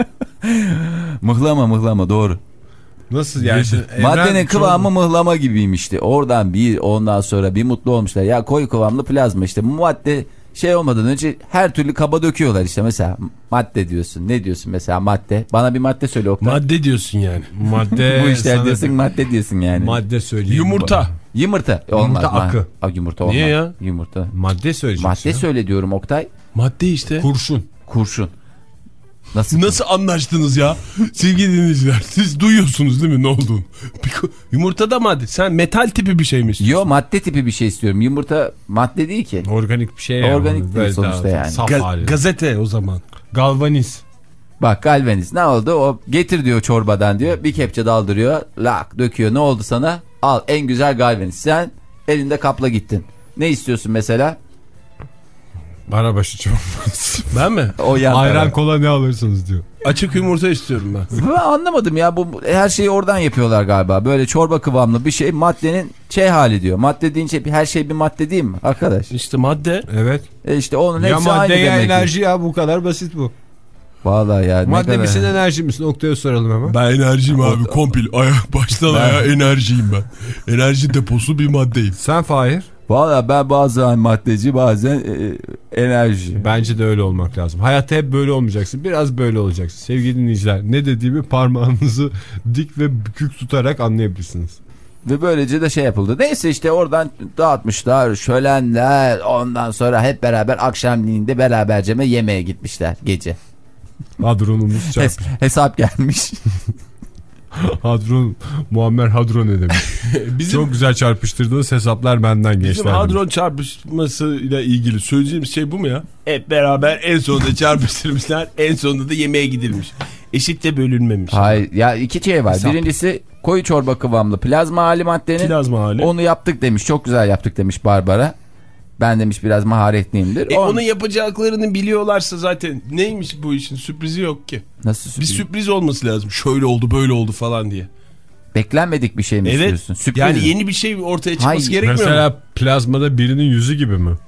Mıhlama mıhlama doğru. Nasıl yani? Maddenin kıvamı mıhlama gibiymişti. Oradan bir ondan sonra bir mutlu olmuşlar. Ya koyu kıvamlı plazma işte. Bu madde şey olmadan önce her türlü kaba döküyorlar işte. Mesela madde diyorsun. Ne diyorsun mesela madde? Bana bir madde söyle Oktay. Madde diyorsun yani. Madde. Bu işler diyorsun madde diyorsun yani. Madde söyleyeyim. Yumurta. Yumurta. Olmaz. Yumurta akı. Aa, yumurta olmaz. Niye ya? Yumurta. Madde söyleyeceksin. Madde ya. Söyle diyorum Oktay. Madde işte. Kurşun. Kurşun. Nasıl, Nasıl anlaştınız ya sevgili dinleyiciler? Siz duyuyorsunuz değil mi ne olduğunu? Yumurtada madde. Sen metal tipi bir şey mi istiyorsun? Yo madde tipi bir şey istiyorum. Yumurta madde değil ki. Organik bir şey yani. Organik değil sonuçta yani. Ga gazete o zaman. Galvaniz. Bak galvaniz ne oldu? O getir diyor çorbadan diyor. Bir kepçe daldırıyor. Lak döküyor. Ne oldu sana? Al en güzel galvaniz. Sen elinde kapla gittin. Ne istiyorsun mesela? Arabaşı çorbası. Ben mi? O ayran kola ne alırsınız diyor. Açık yumurta istiyorum ben. Ben anlamadım ya, bu her şeyi oradan yapıyorlar galiba. Böyle çorba kıvamlı bir şey, maddenin şey hali diyor. Madde deyince her şey bir madde değil mi arkadaş? İşte madde. Evet. E işte onun hepsi ya aynı madde demek. Ya enerji ki. ya, bu kadar basit bu. Vallahi ya. Madde kadar... misin enerji misin? Oktay'a soralım hemen. Ben enerjiyim abi, kompil. Ayak baştan ben... ayağa enerjiyim ben. Enerji deposu bir maddeyim. Sen Fahir? Valla ben bazen maddeci, bazen e, enerji. Bence de öyle olmak lazım. Hayatta hep böyle olmayacaksın. Biraz böyle olacaksın. Sevgili dinleyiciler, ne dediğimi parmağınızı dik ve bükük tutarak anlayabilirsiniz. Ve böylece de şey yapıldı. Neyse işte oradan dağıtmışlar, şölenler, ondan sonra hep beraber akşamleyin beraberce yemeğe gitmişler gece. Hadronumuz çarpmış. Hes hesap gelmiş. Hadron, Muammer Hadron ne demiş? Bizim, çok güzel çarpıştırdığınız hesaplar benden geçti. Bizim hadron çarpışmasıyla ilgili söyleyeceğimiz şey bu mu ya? Hep beraber en sonunda çarpıştırmışlar, en sonunda da yemeğe gidilmiş. Eşit de bölünmemiş. Hayır ya, iki şey var. Hesap. Birincisi koyu çorba kıvamlı plazma hali maddenin. Plazma hali. Onu yaptık demiş, çok güzel yaptık demiş Barbara. Ben demiş biraz maharetliyimdir. E On... onun yapacaklarını biliyorlarsa zaten neymiş bu işin, sürprizi yok ki. Nasıl sürpriz? Bir sürpriz olması lazım. Şöyle oldu böyle oldu falan diye. Beklenmedik bir şey mi evet. istiyorsun? Sürpriz. Yani yeni bir şey ortaya çıkması Hayır. gerekmiyor Mesela mu? Mesela plazmada birinin yüzü gibi mi?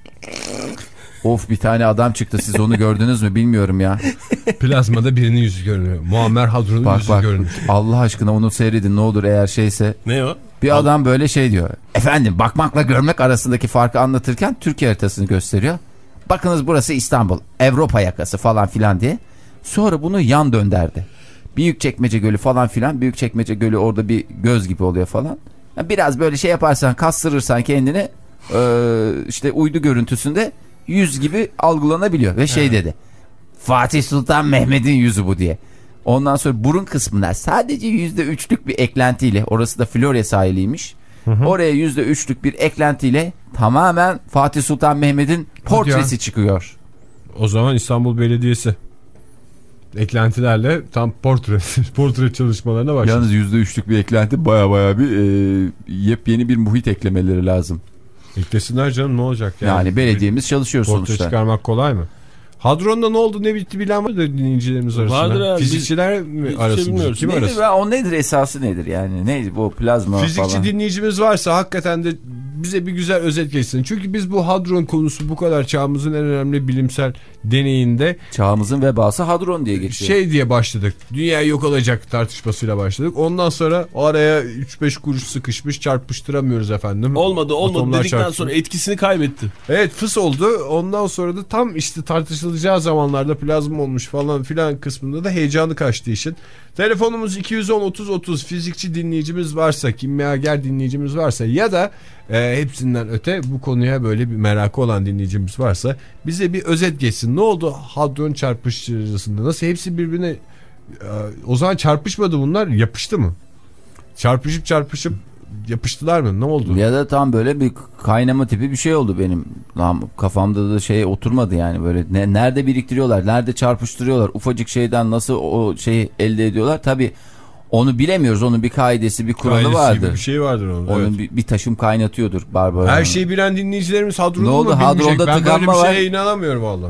Of, bir tane adam çıktı, siz onu gördünüz mü bilmiyorum ya. Plazmada birinin yüzü görünüyor. Muammer Hadron'un bak, yüzü bak, görünüyor. Allah aşkına onu seyredin ne olur, eğer şeyse. Ne o? Bir Al. adam böyle şey diyor. Efendim, bakmakla görmek arasındaki farkı anlatırken Türkiye haritasını gösteriyor. Bakınız burası İstanbul, Avrupa yakası falan filan diye. Sonra bunu yan dönderdi. Büyükçekmece Gölü falan filan. Büyükçekmece Gölü orada bir göz gibi oluyor falan. Yani biraz böyle şey yaparsan, kastırırsan kendini ee, işte uydu görüntüsünde yüz gibi algılanabiliyor. Ve şey dedi. Fatih Sultan Mehmet'in yüzü bu diye. Ondan sonra burun kısmına sadece yüzde üçlük bir eklentiyle, orası da Florya sahiliymiş. Hı hı. Oraya yüzde üçlük bir eklentiyle tamamen Fatih Sultan Mehmet'in portresi çıkıyor. O zaman İstanbul Belediyesi eklentilerle tam portre portre çalışmalarına başladı. Yalnız yüzde üçlük bir eklenti baya baya bir e, yepyeni bir muhit eklemeleri lazım. Eklesinler canım, ne olacak yani. Yani belediyemiz çalışıyor portre sonuçta. Portre çıkarmak kolay mı? Hadron'da ne oldu ne bitti bilen var da dinleyicilerimiz arasında. Vardır abi. Fizikçiler mi arasında? Kim nedir, arasında? O nedir, esası nedir yani? Neydi bu plazma Fizikçi falan? Fizikçi dinleyicimiz varsa hakikaten de bize bir güzel özet geçsin. Çünkü biz bu hadron konusu bu kadar çağımızın en önemli bilimsel deneyinde. Çağımızın vebası hadron diye geçiyor. Şey diye başladık. Dünya yok olacak tartışmasıyla başladık. Ondan sonra araya üç beş kuruş sıkışmış, çarpıştıramıyoruz efendim. Olmadı olmadı Atomlar dedikten çarpıştı. sonra etkisini kaybetti. Evet, fıs oldu. Ondan sonra da tam işte tartışılacağı zamanlarda plazma olmuş falan filan kısmında da heyecanı kaçtı işin. Telefonumuz iki yüz on otuz otuz. Fizikçi dinleyicimiz varsa, kimyager dinleyicimiz varsa ya da e, hepsinden öte bu konuya böyle bir merakı olan dinleyicimiz varsa bize bir özet geçsin. Ne oldu hadron çarpıştırıcısında? Nasıl hepsi birbirine e, o zaman çarpışmadı bunlar, yapıştı mı? Çarpışıp çarpışıp yapıştılar mı? Ne oldu? Ya da tam böyle bir kaynama tipi bir şey oldu benim. Kafamda da şey oturmadı yani, böyle ne, nerede biriktiriyorlar, nerede çarpıştırıyorlar, ufacık şeyden nasıl o şeyi elde ediyorlar. Tabii onu bilemiyoruz, onun bir kaidesi, bir kuralı Kaidesi vardır. Bir şey vardır onun. Onun evet. bir, bir taşım kaynatıyordur Barbara. Her şeyi bilen dinleyicilerimiz hadronu ne mu oldu? bilmeyecek? Hadronda ben böyle bir var. şeye inanamıyorum valla.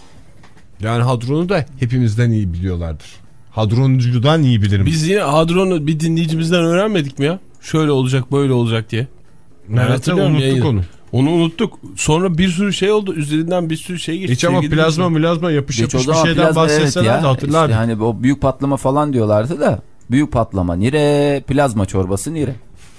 Yani hadronu da hepimizden iyi biliyorlardır. Hadroncudan iyi bilirim. Biz yine hadronu bir dinleyicimizden öğrenmedik mi ya? Şöyle olacak böyle olacak diye. Evet, unuttuk yayını. onu. Onu unuttuk. Sonra bir sürü şey oldu. Üzerinden bir sürü şey geçti. Hiç ama plazma plazma yapış yapış bir şeyden plazma, bahsetseler evet de hatırlar. İşte hani o büyük patlama falan diyorlardı da. Büyük patlama nire, plazma çorbası nire.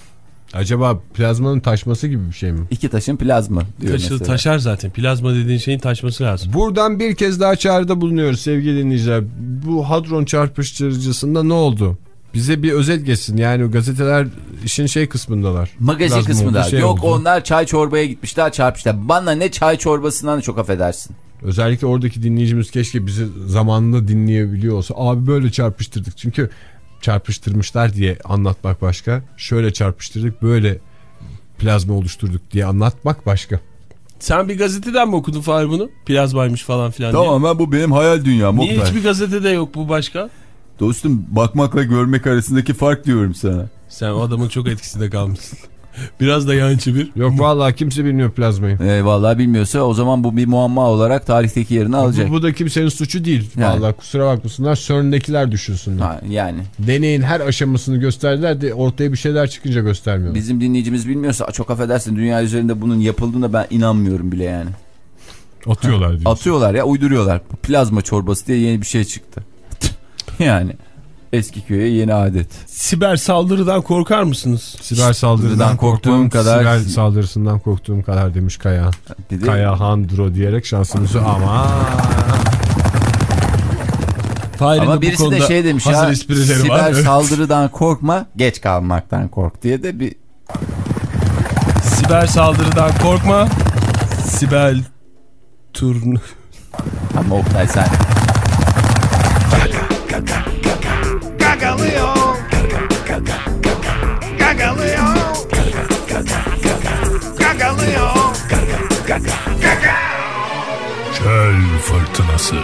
Acaba plazmanın taşması gibi bir şey mi? İki taşın plazma diyor Taşı, mesela. Taşar zaten. Plazma dediğin şeyin taşması lazım. Buradan bir kez daha çağrıda bulunuyoruz sevgili dinleyiciler. Bu hadron çarpıştırıcısında ne oldu? Bize bir özet geçsin. Yani gazeteler işin şey kısmındalar. Magazin kısmında. Şey Yok oldu. Onlar çay çorbaya gitmişler, çarpmışlar. Bana ne çay çorbasından çok affedersin. Özellikle oradaki dinleyicimiz keşke bizi zamanında dinleyebiliyor olsa. Abi böyle çarpıştırdık. Çünkü çarpıştırmışlar diye anlatmak başka. Şöyle çarpıştırdık, böyle plazma oluşturduk diye anlatmak başka. Sen bir gazeteden mi okudun Fahir bunu? Plazmaymış falan filan tamam, diye. Tamam, bu benim hayal dünyam. Niye hiçbir gazetede yok bu başka? Dostum, bakmakla görmek arasındaki fark diyorum sana. Sen o adamın çok etkisinde kalmışsın. Biraz da yan çevir. Yok vallahi kimse bilmiyor plazmayı. E, vallahi bilmiyorsa o zaman bu bir muamma olarak tarihteki yerini alacak. Bu, bu da kimsenin suçu değil. Yani. Vallahi kusura bakmasınlar, CERN'dekiler düşünsünler. Ha, yani. Deneyin her aşamasını gösterdiler de ortaya bir şeyler çıkınca göstermiyorlar. Bizim dinleyicimiz bilmiyorsa çok affedersin, dünya üzerinde bunun yapıldığına ben inanmıyorum bile yani. Atıyorlar diyorsun. Atıyorlar ya, uyduruyorlar. Plazma çorbası diye yeni bir şey çıktı. Yani. Eski köye yeni adet. Siber saldırıdan korkar mısınız? Siber saldırıdan korktuğum kadar. Siber saldırısından korktuğum kadar demiş Kaya. Kaya Handro diyerek şansımızı ama. Ama birisi de şey demiş ya. Siber var. Saldırıdan korkma, geç kalmaktan kork diye de bir. Siber saldırıdan korkma. Sibel turnu. Ama Oktay sen. Gagalıyor. Gagalıyor. Gagalıyor. Çöl fırtınası.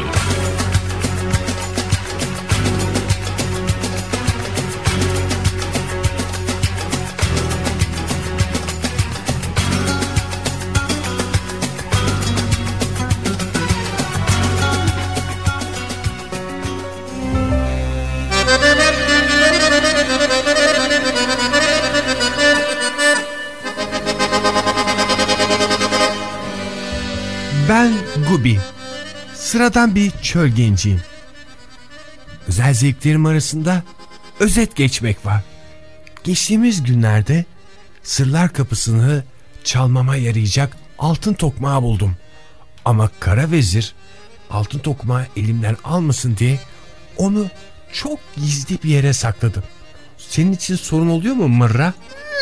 Ben Gubi. Sıradan bir çöl genciyim. Özel zevklerim arasında özet geçmek var. Geçtiğimiz günlerde sırlar kapısını çalmama yarayacak altın tokmağı buldum. Ama kara vezir altın tokmağı elimden almasın diye onu çok gizli bir yere sakladım. Senin için sorun oluyor mu Mırra?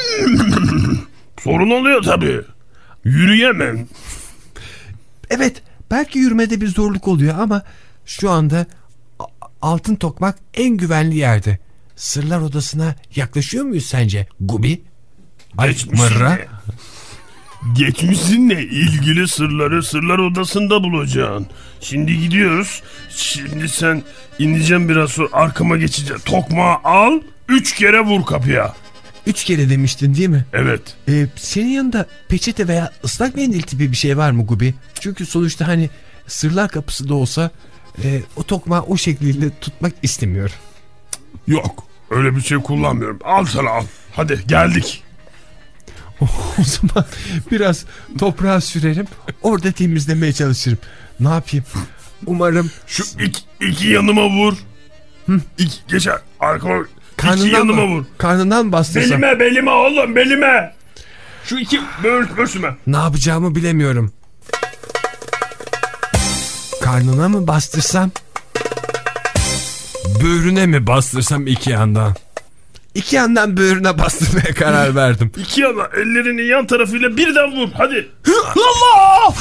Sorun oluyor tabii. Yürüyemem. Evet, belki yürümede bir zorluk oluyor ama şu anda altın tokmak en güvenli yerde. Sırlar odasına yaklaşıyor muyuz sence Gubi? Geçmişinle, geçmişinle ilgili sırları sırlar odasında bulacaksın. Şimdi gidiyoruz. Şimdi sen ineceğim biraz sonra, arkama geçeceğim. Tokmağı al, üç kere vur kapıya. Üç kere demiştin değil mi? Evet. Ee, senin yanında peçete veya ıslak mendil tipi bir şey var mı Gubi? Çünkü sonuçta hani sırlar kapısı da olsa e, o tokmağı o şekilde tutmak istemiyorum. Yok, öyle bir şey kullanmıyorum. Al sana al. Hadi geldik. O zaman biraz toprağa sürerim. Orada temizlemeye çalışırım. Ne yapayım? Umarım. Şu iki, iki yanıma vur. Hı? İki, geçer. Arkama. Karnından iki yanıma mı? vur. Karnından mı bastırsam? Belime belime oğlum belime. Şu iki böğür, böğürsüme. Ne yapacağımı bilemiyorum. Karnına mı bastırsam? Böğrüne mi bastırsam iki yandan? İki yandan böğrüne bastırmaya karar verdim. İki yana ellerinin yan tarafıyla birden vur. Hadi. Allah!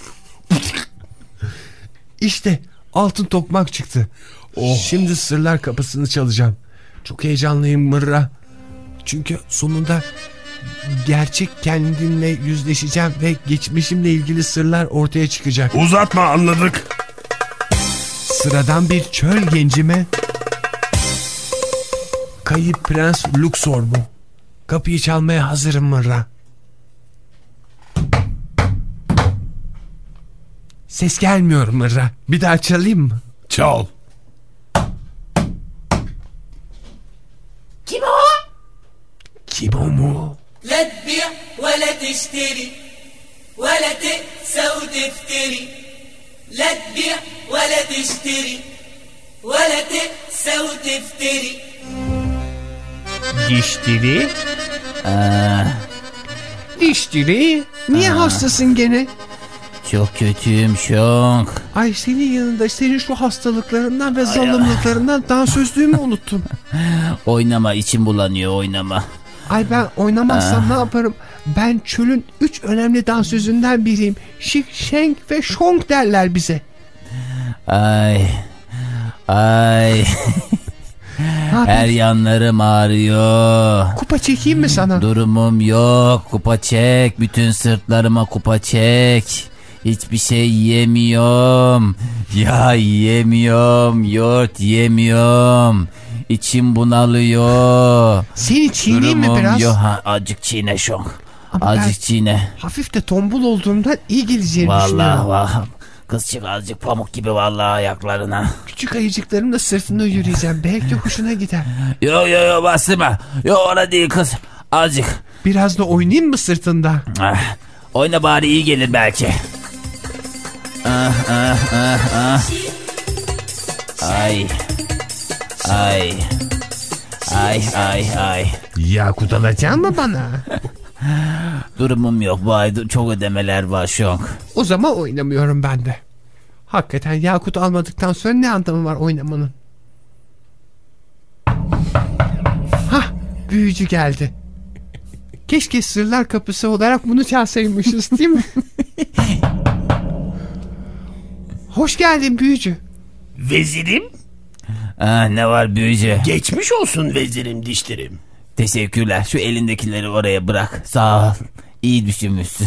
İşte altın tokmak çıktı. Oh. Şimdi sırlar kapısını çalacağım. Çok heyecanlıyım Mırra. Çünkü sonunda gerçek kendimle yüzleşeceğim ve geçmişimle ilgili sırlar ortaya çıkacak. Uzatma, anladık. Sıradan bir çöl genci mi? Kayıp Prens Luxor mu? Kapıyı çalmaya hazırım Mırra. Ses gelmiyor Mırra. Bir daha çalayım mı? Çal. Kim o? Kim o mu? لا تبيع ولا تشتري ولا تقسى وتفتري لا تبيع ولا تشتري ولا تقسى وتفتري. Diştiri? Aa, Diştiri? Niye Aa. hastasın gene? Çok kötüyüm çok. Ay senin yanında senin şu hastalıklarından ve zalimliklerden dansözlüğümü unuttum. Oynama, içim bulanıyor, oynama. Ay ben oynamazsam Aa. ne yaparım? Ben çölün üç önemli dansözünden biriyim. Şik, şenk ve şonk derler bize. Ay. Ay. Her yanlarım ağrıyor. Kupa çekeyim mi sana? Durumum yok. Kupa çek. Bütün sırtlarıma kupa çek. Hiçbir şey yiyemiyorum. Ya yiyemiyorum. Yoğurt yiyemiyorum. İçim bunalıyor. Seni çiğneyim mi biraz? Yok, ha, azıcık çiğne şok. Ama azıcık çiğne. Hafif de tombul olduğumdan iyi geleceğini vallahi, düşünüyorum. Vallahi kızcık azıcık pamuk gibi vallahi ayaklarına. Küçük ayıcıklarımla sırtında yürüyeceğim. Belki hoşuna gider. Yo yo yo bastırma. Yo orada değil kız. Azıcık. Biraz da oynayayım mı sırtında? Ah, oyna bari iyi gelir belki. Ah ah ah ah. Ay. Ay. Ay ay ay. Yakut alacaksın mı bana? Durumum yok bu ay çok ödemeler var şu an. O zaman oynamıyorum ben de. Hakikaten yakut almadıktan sonra ne anlamı var oynamanın? Hah, büyücü geldi. Keşke sırlar kapısı olarak bunu çalsaymışız değil mi? Hoş geldin büyücü. Vezirim? Ah, ne var büyücü? Geçmiş olsun vezirim dişlerim. Teşekkürler. Şu elindekileri oraya bırak. Sağ ol. İyi düşünmüşsün.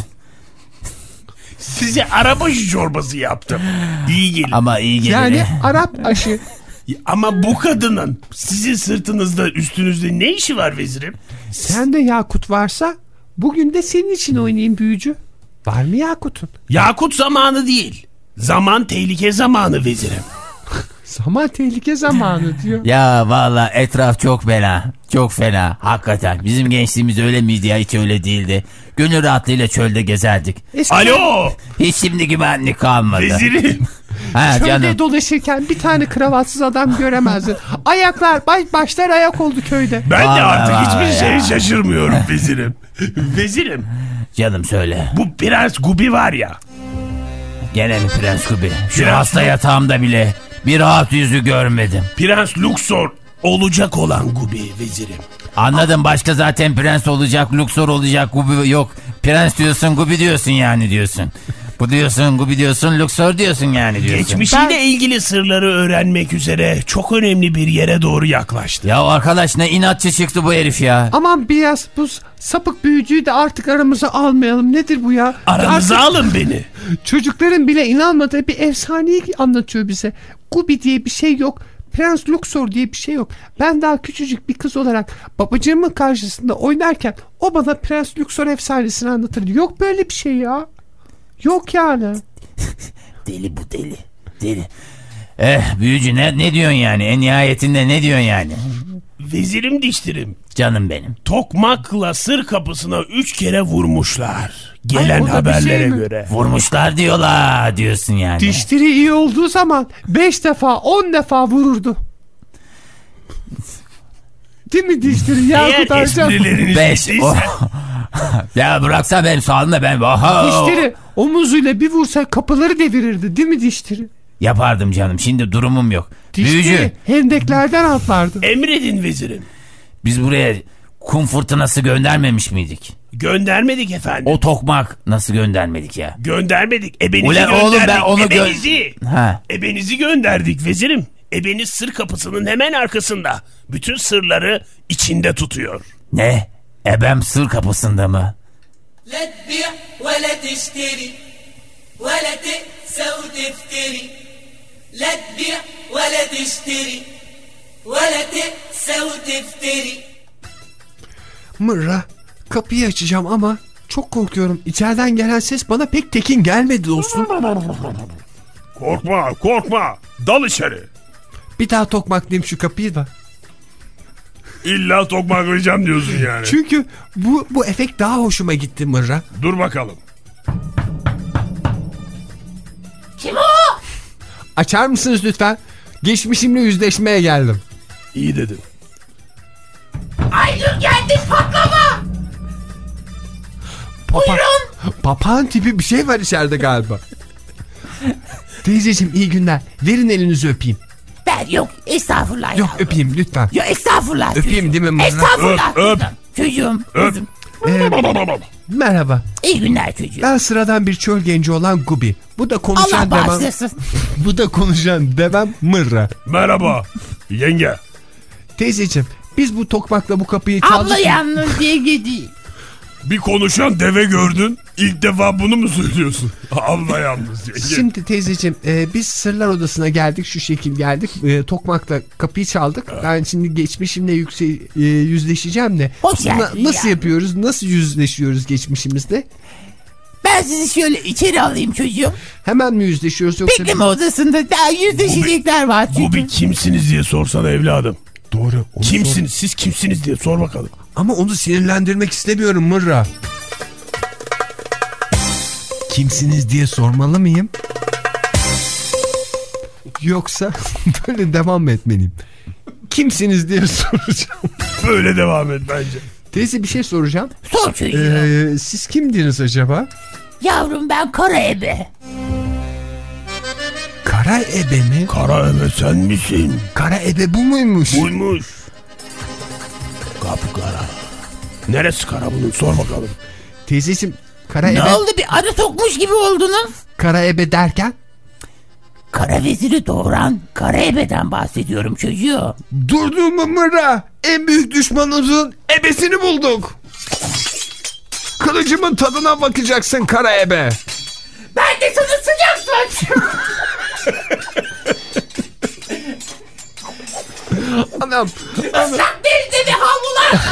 Size Arap aşı çorbası yaptım. İyi gelir. Ama iyi gelir. Yani Arap aşı. Ama bu kadının sizin sırtınızda üstünüzde ne işi var vezirim? Sen de yakut varsa bugün de senin için oynayayım büyücü. Var mı yakutun? Yakut zamanı değil. Zaman tehlike zamanı vezirim. Zaman tehlike zamanı diyor. Ya valla etraf çok fena. Çok fena. Hakikaten. Bizim gençliğimiz öyle miydi ya? Hiç öyle değildi. Gönül rahatlığıyla çölde gezerdik. Eski... Alo. Hiç şimdi güvenlik kalmadı. Vezirim. Ha, çölde canım. dolaşırken bir tane kravatsız adam göremezdin. Ayaklar, baş, başlar ayak oldu köyde. Ben vallahi de artık hiçbir ya. şeye şaşırmıyorum vezirim. Vezirim. Canım söyle. Bu Prens Gubi var ya. Gene mi Prens Gubi? Şu Prens hasta yatağımda bile bir rahat yüzü görmedim. Prens Luxor olacak olan Gubi vezirim. Anladım, başka zaten prens olacak, Luxor olacak, Gubi yok. Prens diyorsun, Gubi diyorsun yani diyorsun. Bu diyorsun, Gubi diyorsun, Luxor diyorsun yani diyorsun. Geçmişiyle Ben... ilgili sırları öğrenmek üzere çok önemli bir yere doğru yaklaştı. Ya arkadaş ne inatçı çıktı bu herif ya. Aman biraz bu sapık büyücüyü de artık aramıza almayalım. Nedir bu ya? Aranıza artık... alın beni. Çocukların bile inanmadığı bir efsaneyi anlatıyor bize. Gubi diye bir şey yok. Prens Luxor diye bir şey yok. Ben daha küçücük bir kız olarak babacığımın karşısında oynarken o bana Prens Luxor efsanesini anlatırdı. Yok böyle bir şey ya. Yok yani. Deli bu deli. Deli. Eh büyücü ne, ne diyorsun yani? En nihayetinde ne diyorsun yani? Vezirim diştirim. Canım benim. Tokmakla sır kapısına üç kere vurmuşlar. Gelen Ay, haberlere şey göre. Vurmuşlar diyorlar diyorsun yani. Dişleri iyi olduğu zaman beş defa on defa vururdu. Değil mi dişleri? Eğer esprileriniz beş. Oh. Ya bıraksa benim sağlığımda ben. Oho. Dişleri omuzuyla bir vursa kapıları devirirdi değil mi dişleri? Yapardım canım, şimdi durumum yok. Dişleri Büyücü. hendeklerden atlardı. Emredin vezirim. Biz buraya kum fırtınası göndermemiş miydik? Göndermedik efendim. O tokmak nasıl göndermedik ya? Göndermedik. Ebenizi Ulan gönderdik. oğlum ben onu gö- Ebenizi. Ha. Ebenizi gönderdik vezirim. Ebeniz sır kapısının hemen arkasında. Bütün sırları içinde tutuyor. Ne? Ebem sır kapısında mı? لا تبيع ولا تشتري ولا تقسى وتفتري لا تبيع ولا تشتري ولا تقسى وتفتري. Mırra, kapıyı açacağım ama çok korkuyorum. İçeriden gelen ses bana pek tekin gelmedi dostum. Korkma korkma, dal içeri. Bir daha tokmaklayayım şu kapıyı da. İlla tokmaklayacağım diyorsun yani. Çünkü bu bu efekt daha hoşuma gitti Mırra. Dur bakalım. Kim o? Açar mısınız lütfen? Geçmişimle yüzleşmeye geldim. İyi dedin. Ay dur geldik patlama. Papa, Buyurun. Papağan tipi bir şey var içeride galiba. Teyzeciğim iyi günler. Verin elinizi öpeyim. Ben yok estağfurullah. Yok öpeyim lütfen. Yok estağfurullah. Öpeyim değil mi Mırra? Estağfurullah. Öp öp. Çocuğum. Öp. Ee, merhaba. İyi günler çocuğum. Ben sıradan bir çöl genci olan Gubi. Bu da konuşan Allah demem. bağışlasın. Bu da konuşan demem Mırra. Merhaba yenge. Teyzeciğim biz bu tokmakla bu kapıyı çaldık. Abla yalnız diye gidi. Bir konuşan deve gördün. İlk defa bunu mu söylüyorsun? Abla yalnız. Yenge. Şimdi teyzeciğim e, biz sırlar odasına geldik, şu şekil geldik. E, tokmakla kapıyı çaldık. Ben şimdi geçmişimle yükse e, yüzleşeceğim de. Na, nasıl ya. yapıyoruz? Nasıl yüzleşiyoruz geçmişimizde? Ben sizi şöyle içeri alayım çocuğum. Hemen mi yüzleşiyoruz yoksa? Bekleme odasında daha yüzleşecekler var çünkü. Bu bir kimsiniz diye sorsana evladım. Doğru. Kimsiniz? Sor. Siz kimsiniz diye sor bakalım. Ama onu sinirlendirmek istemiyorum Mırra. Kimsiniz diye sormalı mıyım? Yoksa böyle devam mı etmeliyim? Kimsiniz diye soracağım. Böyle devam et bence. Teyze bir şey soracağım. Sor çocuğum. Ee, siz kimdiniz acaba? Yavrum ben Kara Ebe. Kara Ebe mi? Kara Ebe sen misin? Kara Ebe bu muymuş? Buymuş. Kapkara. Neresi kara bunun sor bakalım. Teyzeciğim Kara ne Ebe... oldu bir arı sokmuş gibi oldunuz? Kara Ebe derken? Kara veziri doğuran Kara Ebe'den bahsediyorum çocuğu. Durdun mu Mırra? En büyük düşmanımızın ebesini bulduk. Kılıcımın tadına bakacaksın Kara Ebe. Ben de sana sıcak saç. Anam. Islak deride bir havlular.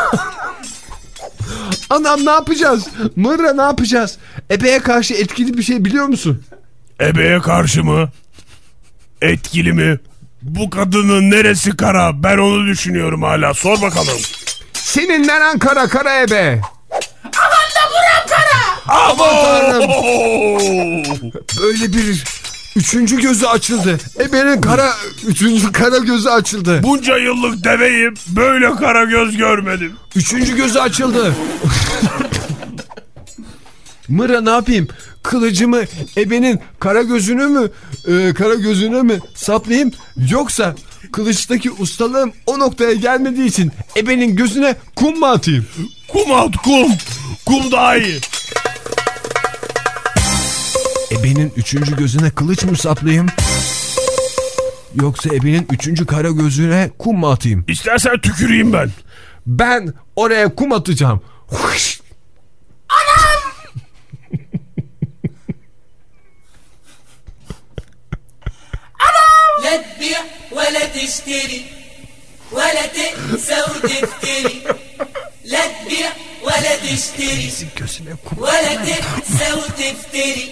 Anam ne yapacağız? Mırra ne yapacağız? Ebe'ye karşı etkili bir şey biliyor musun? Ebe'ye karşı mı? Etkili mi? Bu kadının neresi kara? Ben onu düşünüyorum hala. Sor bakalım. Senin neren kara Kara Ebe? Aman da buram kara. Aman tanrım. Böyle bir üçüncü gözü açıldı. Ebe'nin kara üçüncü kara gözü açıldı. Bunca yıllık deveyim böyle kara göz görmedim. Üçüncü gözü açıldı. Mırra ne yapayım? Kılıcımı Ebe'nin kara gözünü mü e, kara gözüne mi saplayayım, yoksa kılıçtaki ustalığım o noktaya gelmediği için Ebe'nin gözüne kum mu atayım? Kum at kum. Kum daha iyi. Ebe'nin üçüncü gözüne kılıç mı saplayayım, yoksa Ebe'nin üçüncü kara gözüne kum mu atayım? İstersen tüküreyim ben. Ben oraya kum atacağım. Huş. Anam! لا تبيع ولا تشتري ولا تنسى وتفتري لا تبيع ولا تشتري ولا تنسى وتفتري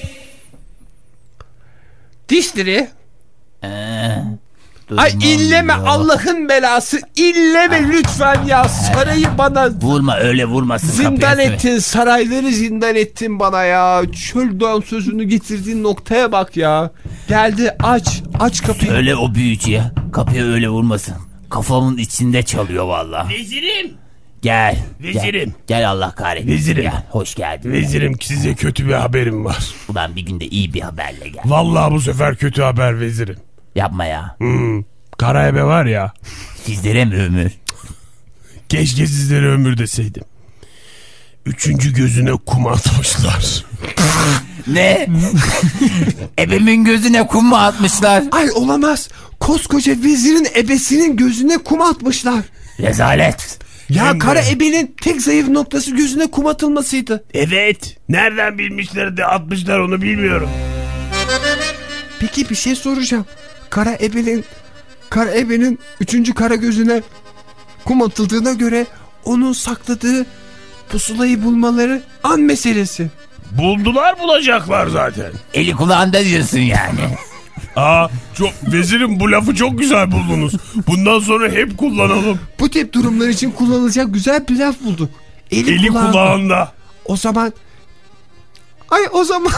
Dişleri. Ee, Ay illeme Allah'ın belası, illeme lütfen ya, sarayı bana vurma, öyle vurmasın. Zindan ettin, sarayları zindan ettin bana ya. Çölden sözünü getirdiğin noktaya bak ya. Geldi, aç aç kapıyı. Öyle o büyücüye kapıya öyle vurmasın. Kafamın içinde çalıyor vallahi. Vezirim. Gel. Vezirim. Gel, gel Allah kahretsin. Vezirim. Gel, hoş geldin. Vezirim size kötü bir haberim var. Ulan bir günde iyi bir haberle gel. Vallahi bu sefer kötü haber vezirim. Yapma ya. Hmm. Kara Ebe var ya. Sizlere mi ömür? Keşke sizlere ömür deseydim. Üçüncü gözüne kum atmışlar. Ne? Ebemin gözüne kum mu atmışlar? Ay olamaz. Koskoca vezirin ebesinin gözüne kum atmışlar. Rezalet. Ya Hem Kara de... Ebe'nin tek zayıf noktası gözüne kum atılmasıydı. Evet. Nereden bilmişler de atmışlar onu bilmiyorum. Peki bir şey soracağım. Kara Ebe'nin Kara Ebe'nin üçüncü kara gözüne kum atıldığına göre onun sakladığı pusulayı bulmaları an meselesi. Buldular, bulacaklar zaten. Eli kulağında diyorsun yani. Aa, çok vezirim, bu lafı çok güzel buldunuz. Bundan sonra hep kullanalım. Bu tip durumlar için kullanılacak güzel bir laf bulduk. Eli, Eli kulağında. kulağında. O zaman ay o zaman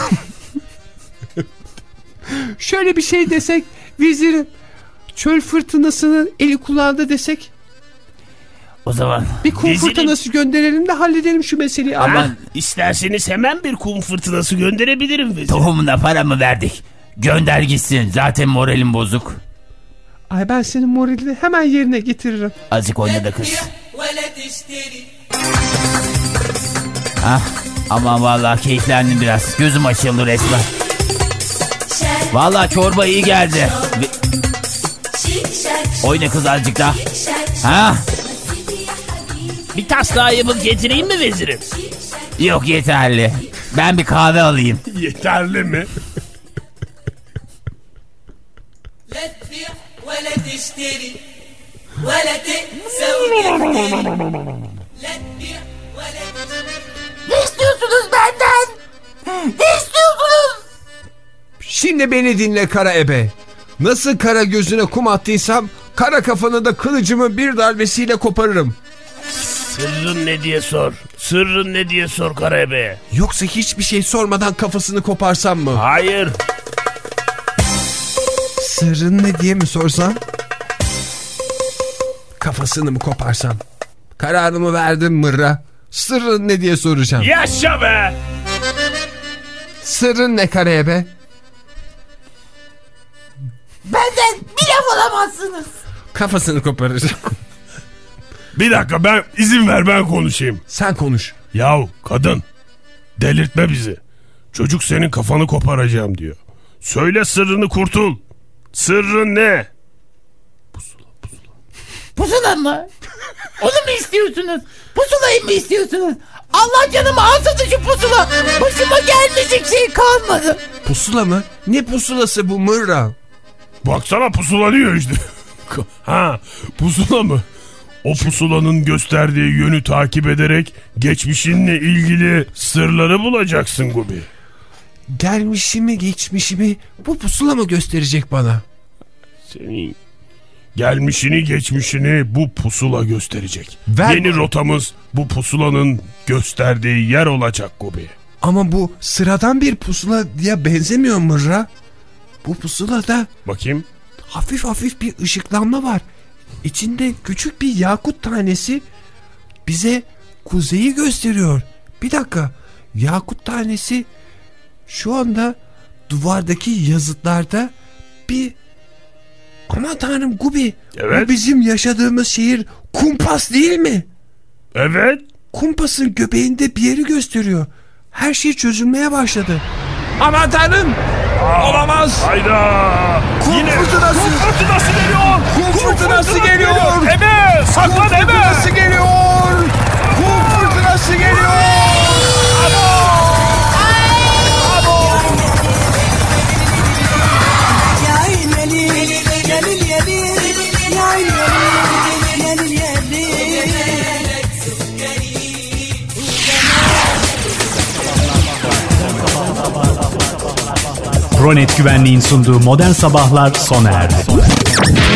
şöyle bir şey desek vezirim, çöl fırtınasının eli kulağında desek. O zaman bir kum vezirim, fırtınası gönderelim de halledelim şu meseleyi. Ama isterseniz hemen bir kum fırtınası gönderebilirim vezirim. Tohumuna para mı verdik? Gönder gitsin, zaten moralim bozuk. Ay ben senin moralini hemen yerine getiririm. Azıcık oyna da kız. Ah, aman vallahi keyiflendim biraz. Gözüm açıldı resmen. Vallahi çorba iyi geldi. Oyna kız azıcık daha. Ha? Bir tas daha yapıp getireyim mi vezirim? Yok, yeterli. Ben bir kahve alayım. Yeterli mi? Ne istiyorsunuz benden? Ne istiyorsunuz? Şimdi beni dinle kara ebe. Nasıl kara gözüne kum attıysam kara kafanı da kılıcımı bir darbesiyle koparırım. Sırrın ne diye sor. Sırrın ne diye sor Karabey'e. Yoksa hiçbir şey sormadan kafasını koparsam mı? Hayır. Sırrın ne diye mi sorsam? Kafasını mı koparsam? Kararımı verdim mırra. Sırrın ne diye soracağım. Yaşa be! Sırrın ne karaya be? Benden bir laf alamazsınız. Kafasını koparacağım. Bir dakika, ben izin ver ben konuşayım. Sen konuş. Yahu kadın, delirtme bizi. Çocuk senin kafanı koparacağım diyor. Söyle sırrını, kurtul. Sırrın ne? Pusula pusula. Pusula mı? Onu mu istiyorsunuz? Pusulayı mı istiyorsunuz? Allah canımı alsın şu pusula. Başıma gelmeyecek şey kalmadı. Pusula mı? Ne pusulası bu mırra? Baksana pusula diyor işte. Ha, pusula mı? O pusulanın gösterdiği yönü takip ederek geçmişinle ilgili sırları bulacaksın Gubi. Gelmişimi geçmişimi bu pusula mı gösterecek bana? Senin gelmişini geçmişini bu pusula gösterecek. Ver Yeni bana. rotamız bu pusulanın gösterdiği yer olacak Gubi. Ama bu sıradan bir pusula diye benzemiyor mırra. Bu pusulada bakayım, hafif hafif bir ışıklanma var. İçinde küçük bir yakut tanesi bize kuzeyi gösteriyor. Bir dakika, yakut tanesi şu anda duvardaki yazıtlarda bir... Aman tanrım Gubi, evet. Bu bizim yaşadığımız şehir kumpas değil mi? Evet. Kumpasın göbeğinde bir yeri gösteriyor. Her şey çözülmeye başladı. Aman tanrım. Aa, olamaz. Hayda. Kum Yine fırtınası. Kum fırtınası geliyor. Kum, kum fırtınası, fırtınası geliyor. geliyor. Ebe saklan kum ebe. Kum fırtınası geliyor. Kum fırtınası geliyor. Abo. Abo. Ronet Güvenliğin sunduğu Modern Sabahlar sona erdi.